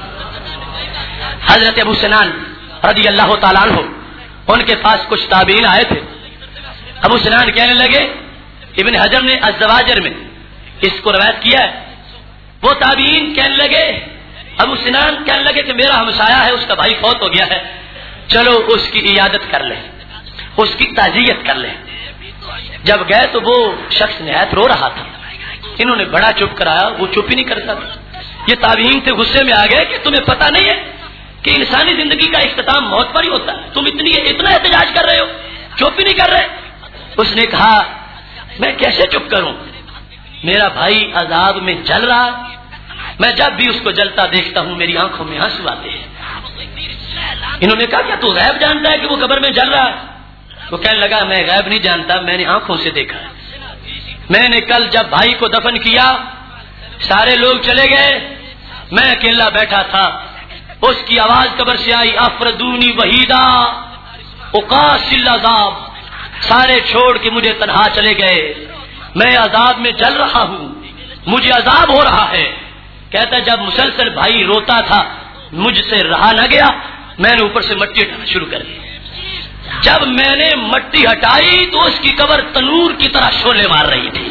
حضرت ابو سنان رضی اللہ تعالیٰ عنہ، ان کے پاس کچھ تابعین آئے تھے۔ ابو سنان کہنے لگے، ابن حجر نے الزواجر میں اس کو روایت کیا ہے، وہ تابعین کہنے لگے، ابو سنان کہنے لگے کہ میرا ہمسایہ ہے، اس کا بھائی فوت ہو گیا ہے، چلو اس کی عیادت کر لیں، اس کی تعزیت کر لیں۔ جب گئے تو وہ شخص نہایت رو رہا تھا، انہوں نے بڑا چپ کرایا، وہ چپ ہی نہیں کرتا تھا۔ یہ تابعین تھے غصے میں آ گئے کہ تمہیں پتہ نہیں ہے کہ انسانی زندگی کا اختتام موت پر ہی ہوتا ہے، تم اتنا احتجاج کر رہے ہو، چپ ہی نہیں کر رہے۔ اس نے کہا میں کیسے چپ کروں، میرا بھائی عذاب میں جل رہا، میں جب بھی اس کو جلتا دیکھتا ہوں میری آنکھوں میں آنسو آتے ہیں۔ انہوں نے کہا کیا تو غیب جانتا ہے کہ وہ قبر میں جل رہا ہے؟ وہ کہنے لگا میں غیب نہیں جانتا، میں نے آنکھوں سے دیکھا ہے. میں نے کل جب بھائی کو دفن کیا سارے لوگ چلے گئے، میں اکیلا بیٹھا تھا، اس کی آواز قبر سے آئی افردونی وحیدہ اقاصی العذاب، سارے چھوڑ کے مجھے تنہا چلے گئے، میں عذاب میں جل رہا ہوں، مجھے عذاب ہو رہا ہے. کہتا جب مسلسل بھائی روتا تھا مجھ سے رہا نہ گیا، میں نے اوپر سے مٹی ہٹانا شروع کر دی. جب میں نے مٹی ہٹائی تو اس کی قبر تنور کی طرح شعلے مار رہی تھی.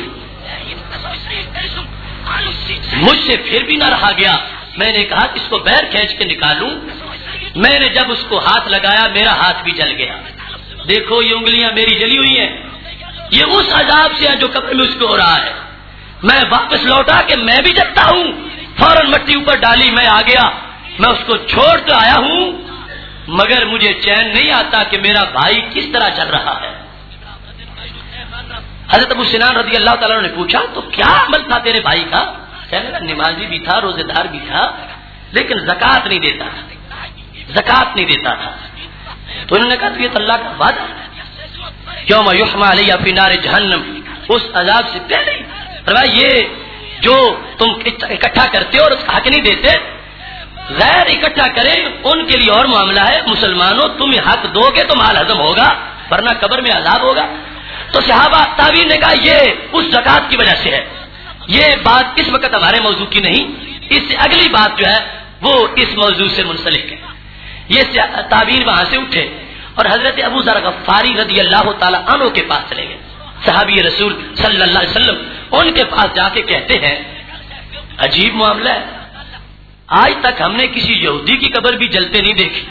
مجھ سے پھر بھی نہ رہا گیا، میں نے کہا کہ اس کو بیر کھینچ کے نکالوں. میں نے جب اس کو ہاتھ لگایا میرا ہاتھ بھی جل گیا. دیکھو یہ انگلیاں میری جلی ہوئی ہیں، یہ اس عذاب سے ہے جو قبر میں اس کو ہو رہا ہے. میں واپس لوٹا کہ میں بھی جلتا ہوں، فوراً مٹی اوپر ڈالی، میں آ گیا، میں اس کو چھوڑ تو آیا ہوں مگر مجھے چین نہیں آتا کہ میرا بھائی کس طرح چل رہا ہے. حضرت ابو سنان رضی اللہ تعالیٰ نے پوچھا تو کیا عمل تھا تیرے بھائی کا؟ کہنے لگا نمازی بھی تھا، روزے دار بھی تھا، لیکن زکات نہیں دیتا تھا، زکات نہیں دیتا تھا. تو انہوں نے کہا تو یہ تو اللہ کا وعدہ ہے، یوم یحمى علیہ فی نار جہنم، اس عذاب سے پہلے فرمایا یہ جو تم اکٹھا کرتے اور حق نہیں دیتے، غیر اکٹھا کریں ان کے لیے اور معاملہ ہے. مسلمانوں تم حق دو گے تو مال ہضم ہوگا ورنہ قبر میں عذاب ہوگا. تو صحابہ تابعین نے کہا یہ اس زکات کی وجہ سے ہے. یہ بات اس وقت ہمارے موضوع کی نہیں، اس سے اگلی بات جو ہے وہ اس موضوع سے منسلک ہے. یہ تابعین وہاں سے اٹھے اور حضرت ابو ذر غفاری رضی اللہ تعالی عنہ کے پاس چلے گئے، صحابی رسول صلی اللہ علیہ وسلم. ان کے پاس جا کے کہتے ہیں عجیب معاملہ ہے، آج تک ہم نے کسی یہودی کی قبر بھی جلتے نہیں دیکھی.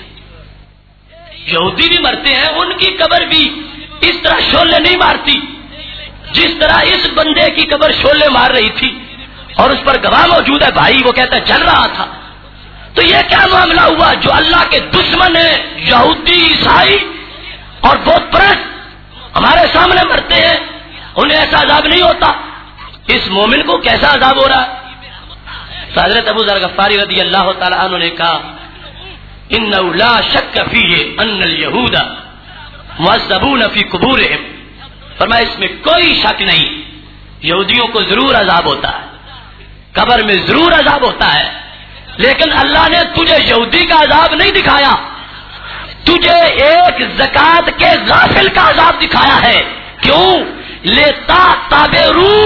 یہودی بھی مرتے ہیں، ان کی قبر بھی اس طرح شعلے نہیں مارتی جس طرح اس بندے کی قبر شعلے مار رہی تھی، اور اس پر گواہ موجود ہے بھائی، وہ کہتا ہے جل رہا تھا. تو یہ کیا معاملہ ہوا جو اللہ کے دشمن ہیں یہودی عیسائی اور بت پرست ہمارے سامنے مرتے ہیں، انہیں ایسا عذاب نہیں ہوتا، اس مومن کو کیسا عذاب ہو رہا ہے؟ حضرت ابو ذر غفاری رضی اللہ تعالی عنہ نے کہا انه لا شک فیہ ان الیہود معذبون فی قبورہم، فرمایا اس میں کوئی شک نہیں، یہودیوں کو ضرور عذاب ہوتا ہے، قبر میں ضرور عذاب ہوتا ہے، لیکن اللہ نے تجھے یہودی کا عذاب نہیں دکھایا، تجھے ایک زکات کے غافل کا عذاب دکھایا ہے. کیوں؟ لیتا تابعرو،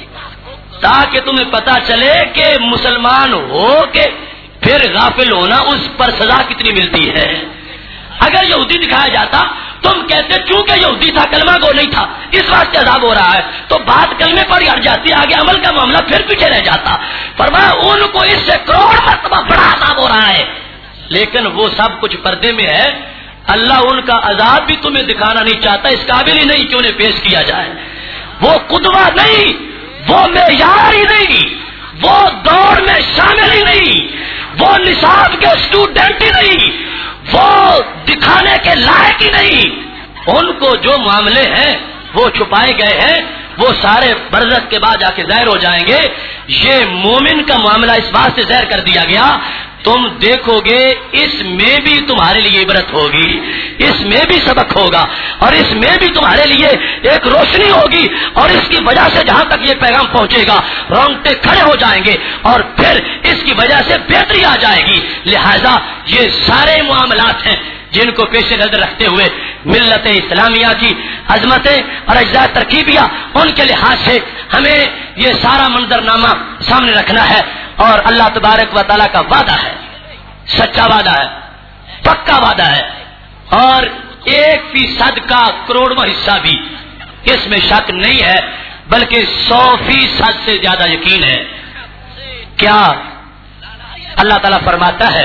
تاکہ تمہیں پتا چلے کہ مسلمان ہو کے پھر غافل ہونا اس پر سزا کتنی ملتی ہے. اگر یہودی دکھایا جاتا تم کہتے چونکہ یہودی تھا کلمہ گو نہیں تھا اس واسطے عذاب ہو رہا ہے، تو بات کلمے پر ہٹ جاتی، آگے عمل کا معاملہ پھر پیچھے رہ جاتا. فرمایا ان کو اس سے کروڑ مرتبہ بڑا عذاب ہو رہا ہے، لیکن وہ سب کچھ پردے میں ہے. اللہ ان کا عذاب بھی تمہیں دکھانا نہیں چاہتا، اس قابل ہی نہیں کہ انہیں پیش کیا جائے. وہ قدوہ نہیں، وہ معیار ہی نہیں، وہ دوڑ میں شامل ہی نہیں، وہ نصاب کے اسٹوڈنٹ ہی نہیں، وہ دکھانے کے لائق ہی نہیں. ان کو جو معاملے ہیں وہ چھپائے گئے ہیں، وہ سارے برزخ کے بعد جا کے ظاہر ہو جائیں گے. یہ مومن کا معاملہ اس بات سے ظاہر کر دیا گیا، تم دیکھو گے اس میں بھی تمہارے لیے عبرت ہوگی، اس میں بھی سبق ہوگا، اور اس میں بھی تمہارے لیے ایک روشنی ہوگی، اور اس کی وجہ سے جہاں تک یہ پیغام پہنچے گا رونگٹے کھڑے ہو جائیں گے، اور پھر اس کی وجہ سے بہتری آ جائے گی. لہذا یہ سارے معاملات ہیں جن کو پیش نظر رکھتے ہوئے ملت اسلامیہ کی عظمتیں اور اجزاء ترکیبیہ ان کے لحاظ سے ہمیں یہ سارا منظرنامہ سامنے رکھنا ہے. اور اللہ تبارک و تعالیٰ کا وعدہ ہے، سچا وعدہ ہے، پکا وعدہ ہے، اور 1% کا کروڑواں حصہ بھی اس میں شک نہیں ہے، بلکہ 100% سے زیادہ یقین ہے. کیا اللہ تعالیٰ فرماتا ہے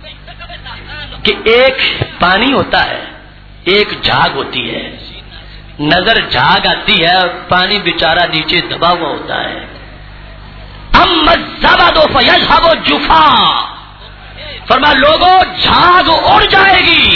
کہ ایک پانی ہوتا ہے، ایک جھاگ ہوتی ہے، نظر جھاگ آتی ہے اور پانی بیچارہ نیچے دبا ہوا ہوتا ہے. اما الزبد فیذهب جفا، فرمایا لوگوں جھاگ اڑ جائے گی.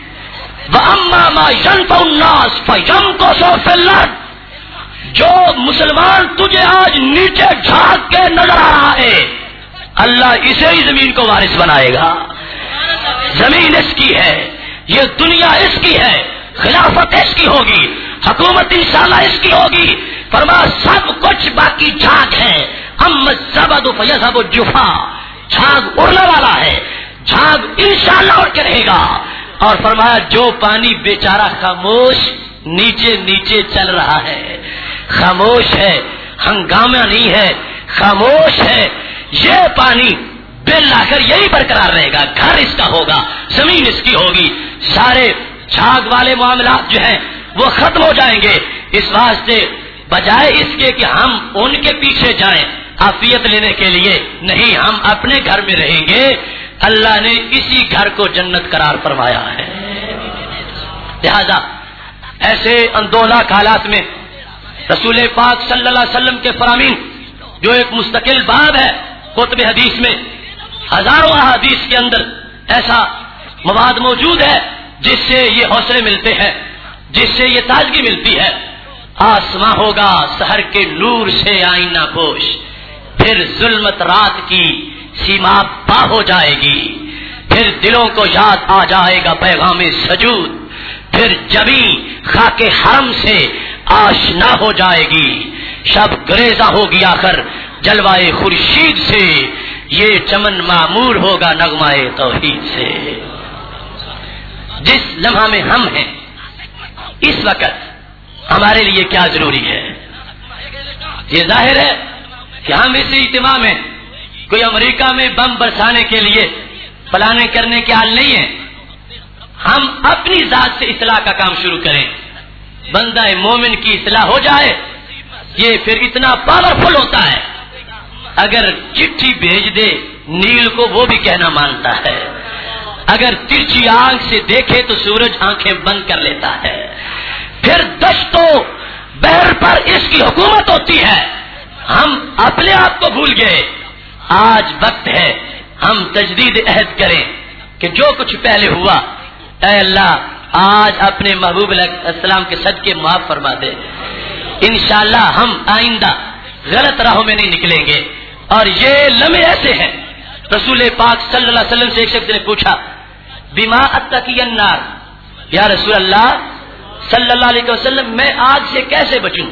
واما ما ينفع الناس فيمكث في الارض، جو مسلمان تجھے آج نیچے جھاگ کے نظر آ رہا ہے اللہ اسے ہی زمین کو وارث بنائے گا. زمین اس کی ہے، یہ دنیا اس کی ہے، خلافت اس کی ہوگی، حکومت انشاءاللہ اس کی ہوگی. فرمایا سب کچھ باقی جھاگ ہے. اما الزبد فیذهب الجفا، جھاگ اڑنے والا ہے، جھاگ انشاءاللہ اڑ کے رہے گا. اور فرمایا جو پانی بیچارہ خاموش نیچے نیچے چل رہا ہے، خاموش ہے، ہنگامہ نہیں ہے، خاموش ہے، یہ پانی بل آ کر یہی برقرار رہے گا. گھر اس کا ہوگا، زمین اس کی ہوگی، سارے جھاگ والے معاملات جو ہیں وہ ختم ہو جائیں گے. اس واسطے بجائے اس کے کہ ہم ان کے پیچھے جائیں عافیت لینے کے لیے، نہیں، ہم اپنے گھر میں رہیں گے. اللہ نے اسی گھر کو جنت قرار فرمایا ہے. لہذا ایسے اندولناک حالات میں رسول پاک صلی اللہ علیہ وسلم کے فرامین جو ایک مستقل باب ہے کتب حدیث میں، ہزاروں احادیث کے اندر ایسا مواد موجود ہے جس سے یہ حوصلے ملتے ہیں، جس سے یہ تازگی ملتی ہے. آسماں ہوگا سحر کے نور سے آئینہ پوش، پھر ظلمت رات کی سیما پا ہو جائے گی، پھر دلوں کو یاد آ جائے گا پیغام سجود، پھر جبیں خاک حرم سے آشنا ہو جائے گی. شب گریزہ ہوگی آخر جلوائے خورشید سے، یہ چمن معمور ہوگا نغمہ توحید سے. جس لمحہ میں ہم ہیں اس وقت ہمارے لیے کیا ضروری ہے؟ یہ ظاہر ہے کہ ہم اس اجتماع میں کوئی امریکہ میں بم برسانے کے لیے پلاننگ کرنے کے حال نہیں ہے. ہم اپنی ذات سے اصلاح کا کام شروع کریں، بندہ مومن کی اصلاح ہو جائے. یہ پھر اتنا پاورفل ہوتا ہے، اگر چٹھی بھیج دے نیل کو وہ بھی کہنا مانتا ہے، اگر ترچھی آنکھ سے دیکھے تو سورج آنکھیں بند کر لیتا ہے. پھر دشتوں بحر پر اس کی حکومت ہوتی ہے. ہم اپنے آپ کو بھول گئے. آج وقت ہے ہم تجدید عہد کریں کہ جو کچھ پہلے ہوا اے اللہ آج اپنے محبوب علیہ السلام کے صدقے معاف فرما دے. انشاءاللہ ہم آئندہ غلط راہوں میں نہیں نکلیں گے. اور یہ لمحے ایسے ہیں، رسول پاک صلی اللہ علیہ وسلم سے ایک شخص نے پوچھا بما اتقی النار، یا رسول اللہ صلی اللہ علیہ وسلم میں آگ سے کیسے بچوں،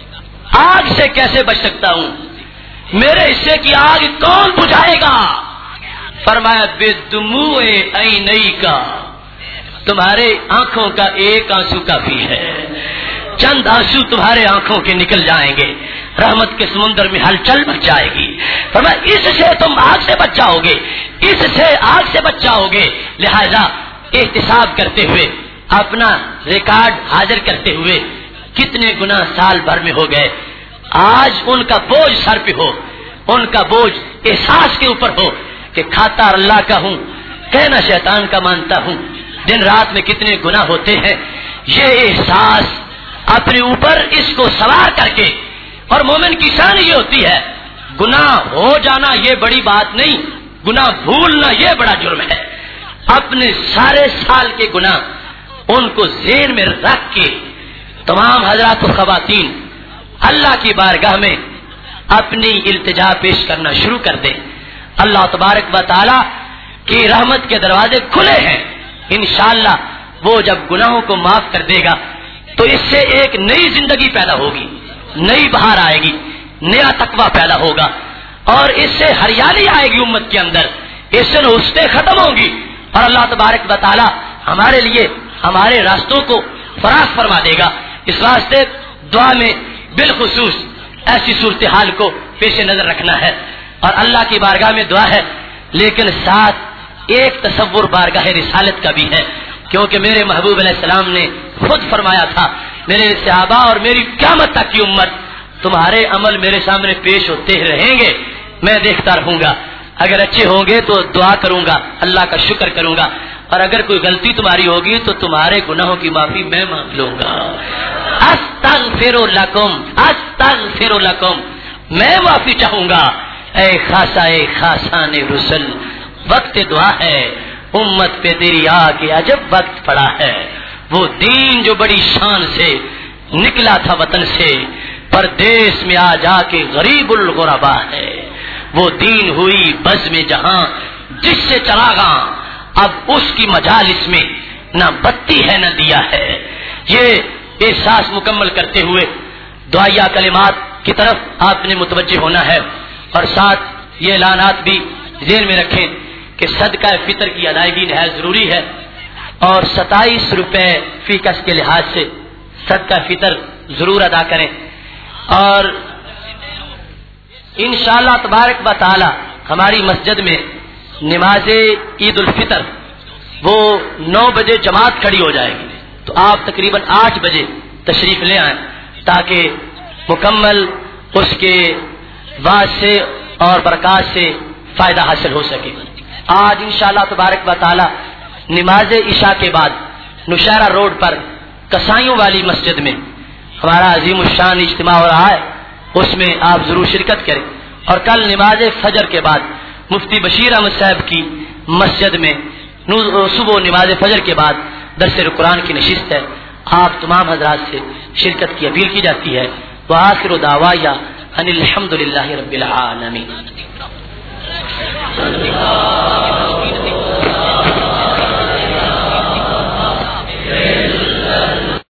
آگ سے کیسے بچ سکتا ہوں، میرے حصے کی آگ کون بجھائے گا؟ فرمایا بدموع عینیک، تمہارے آنکھوں کا ایک آنسو کافی ہے، چند آنسو تمہارے آنکھوں کے نکل جائیں گے، رحمت کے سمندر میں ہلچل مچ جائے گی. فرمایا اس سے تم آگ سے بچ جاؤ گے، اس سے آگ سے بچ جاؤ گے. لہذا احتساب کرتے ہوئے، اپنا ریکارڈ حاضر کرتے ہوئے کتنے گناہ سال بھر میں ہو گئے، آج ان کا بوجھ سر پہ ہو، ان کا بوجھ احساس کے اوپر ہو کہ کھاتا اللہ کا ہوں، کہنا شیطان کا مانتا ہوں، دن رات میں کتنے گناہ ہوتے ہیں. یہ احساس اپنے اوپر اس کو سوار کر کے، اور مومن کی شان یہ ہوتی ہے گناہ ہو جانا یہ بڑی بات نہیں، گناہ بھولنا یہ بڑا جرم ہے. اپنے سارے سال کے گناہ ان کو ذہن میں رکھ کے تمام حضرات و خواتین اللہ کی بارگاہ میں اپنی التجا پیش کرنا شروع کر دیں. اللہ تبارک و تعالی کی رحمت کے دروازے کھلے ہیں. انشاءاللہ وہ جب گناہوں کو معاف کر دے گا تو اس سے ایک نئی زندگی پیدا ہوگی، نئی بہار آئے گی، نیا تقویٰ پیدا ہوگا، اور اس سے ہریالی آئے گی امت کے اندر، اس سے نحوستیں ختم ہوں گی، اور اللہ تبارک و تعالی ہمارے لیے ہمارے راستوں کو فراخ فرما دے گا. اس واسطے دعا میں بالخصوص ایسی صورتحال کو پیش نظر رکھنا ہے، اور اللہ کی بارگاہ میں دعا ہے، لیکن ساتھ ایک تصور بارگاہ رسالت کا بھی ہے، کیونکہ میرے محبوب علیہ السلام نے خود فرمایا تھا میرے صحابہ اور میری قیامت تک کی امت تمہارے عمل میرے سامنے پیش ہوتے رہیں گے، میں دیکھتا رہوں گا، اگر اچھے ہوں گے تو دعا کروں گا، اللہ کا شکر کروں گا، اور اگر کوئی غلطی تمہاری ہوگی تو تمہارے گناہوں کی معافی میں مانگ لوں گا. استغفر لکم، میں معافی چاہوں گا. اے خاصان رسل، وقت دعا ہے، امت پہ تیری آ کے عجب وقت پڑا ہے. وہ دین جو بڑی شان سے نکلا تھا وطن سے، پردیس میں آ جا کے غریب الغربا ہے. وہ دین ہوئی بز میں جہاں جس سے چلا گا، اب اس کی مجالس میں نہ بتی ہے نہ دیا ہے. یہ احساس مکمل کرتے ہوئے دعائیہ کلمات کی طرف آپ نے متوجہ ہونا ہے. اور ساتھ یہ اعلانات بھی ذہن میں رکھیں کہ صدقہ فطر کی ادائیگی نہایت ضروری ہے اور 27 روپے فی کس کے لحاظ سے صدقہ فطر ضرور ادا کریں. اور انشاءاللہ تبارک و تعالی ہماری مسجد میں نماز عید الفطر وہ 9 بجے جماعت کھڑی ہو جائے گی، تو آپ تقریباً 8 بجے تشریف لے آئیں تاکہ مکمل اس کے واعظ سے اور برکات سے فائدہ حاصل ہو سکے. آج انشاءاللہ تبارک و تعالی نماز عشاء کے بعد نوشہرہ روڈ پر کسائیوں والی مسجد میں ہمارا عظیم الشان اجتماع ہو رہا ہے، اس میں آپ ضرور شرکت کریں. اور کل نماز فجر کے بعد مفتی بشیر احمد صاحب کی مسجد میں صبح نماز فجر کے بعد درس قرآن کی نشست ہے. آپ تمام حضرات سے شرکت کی اپیل کی جاتی ہے. وآخر دعوایا ان الحمد للہ رب العالمین.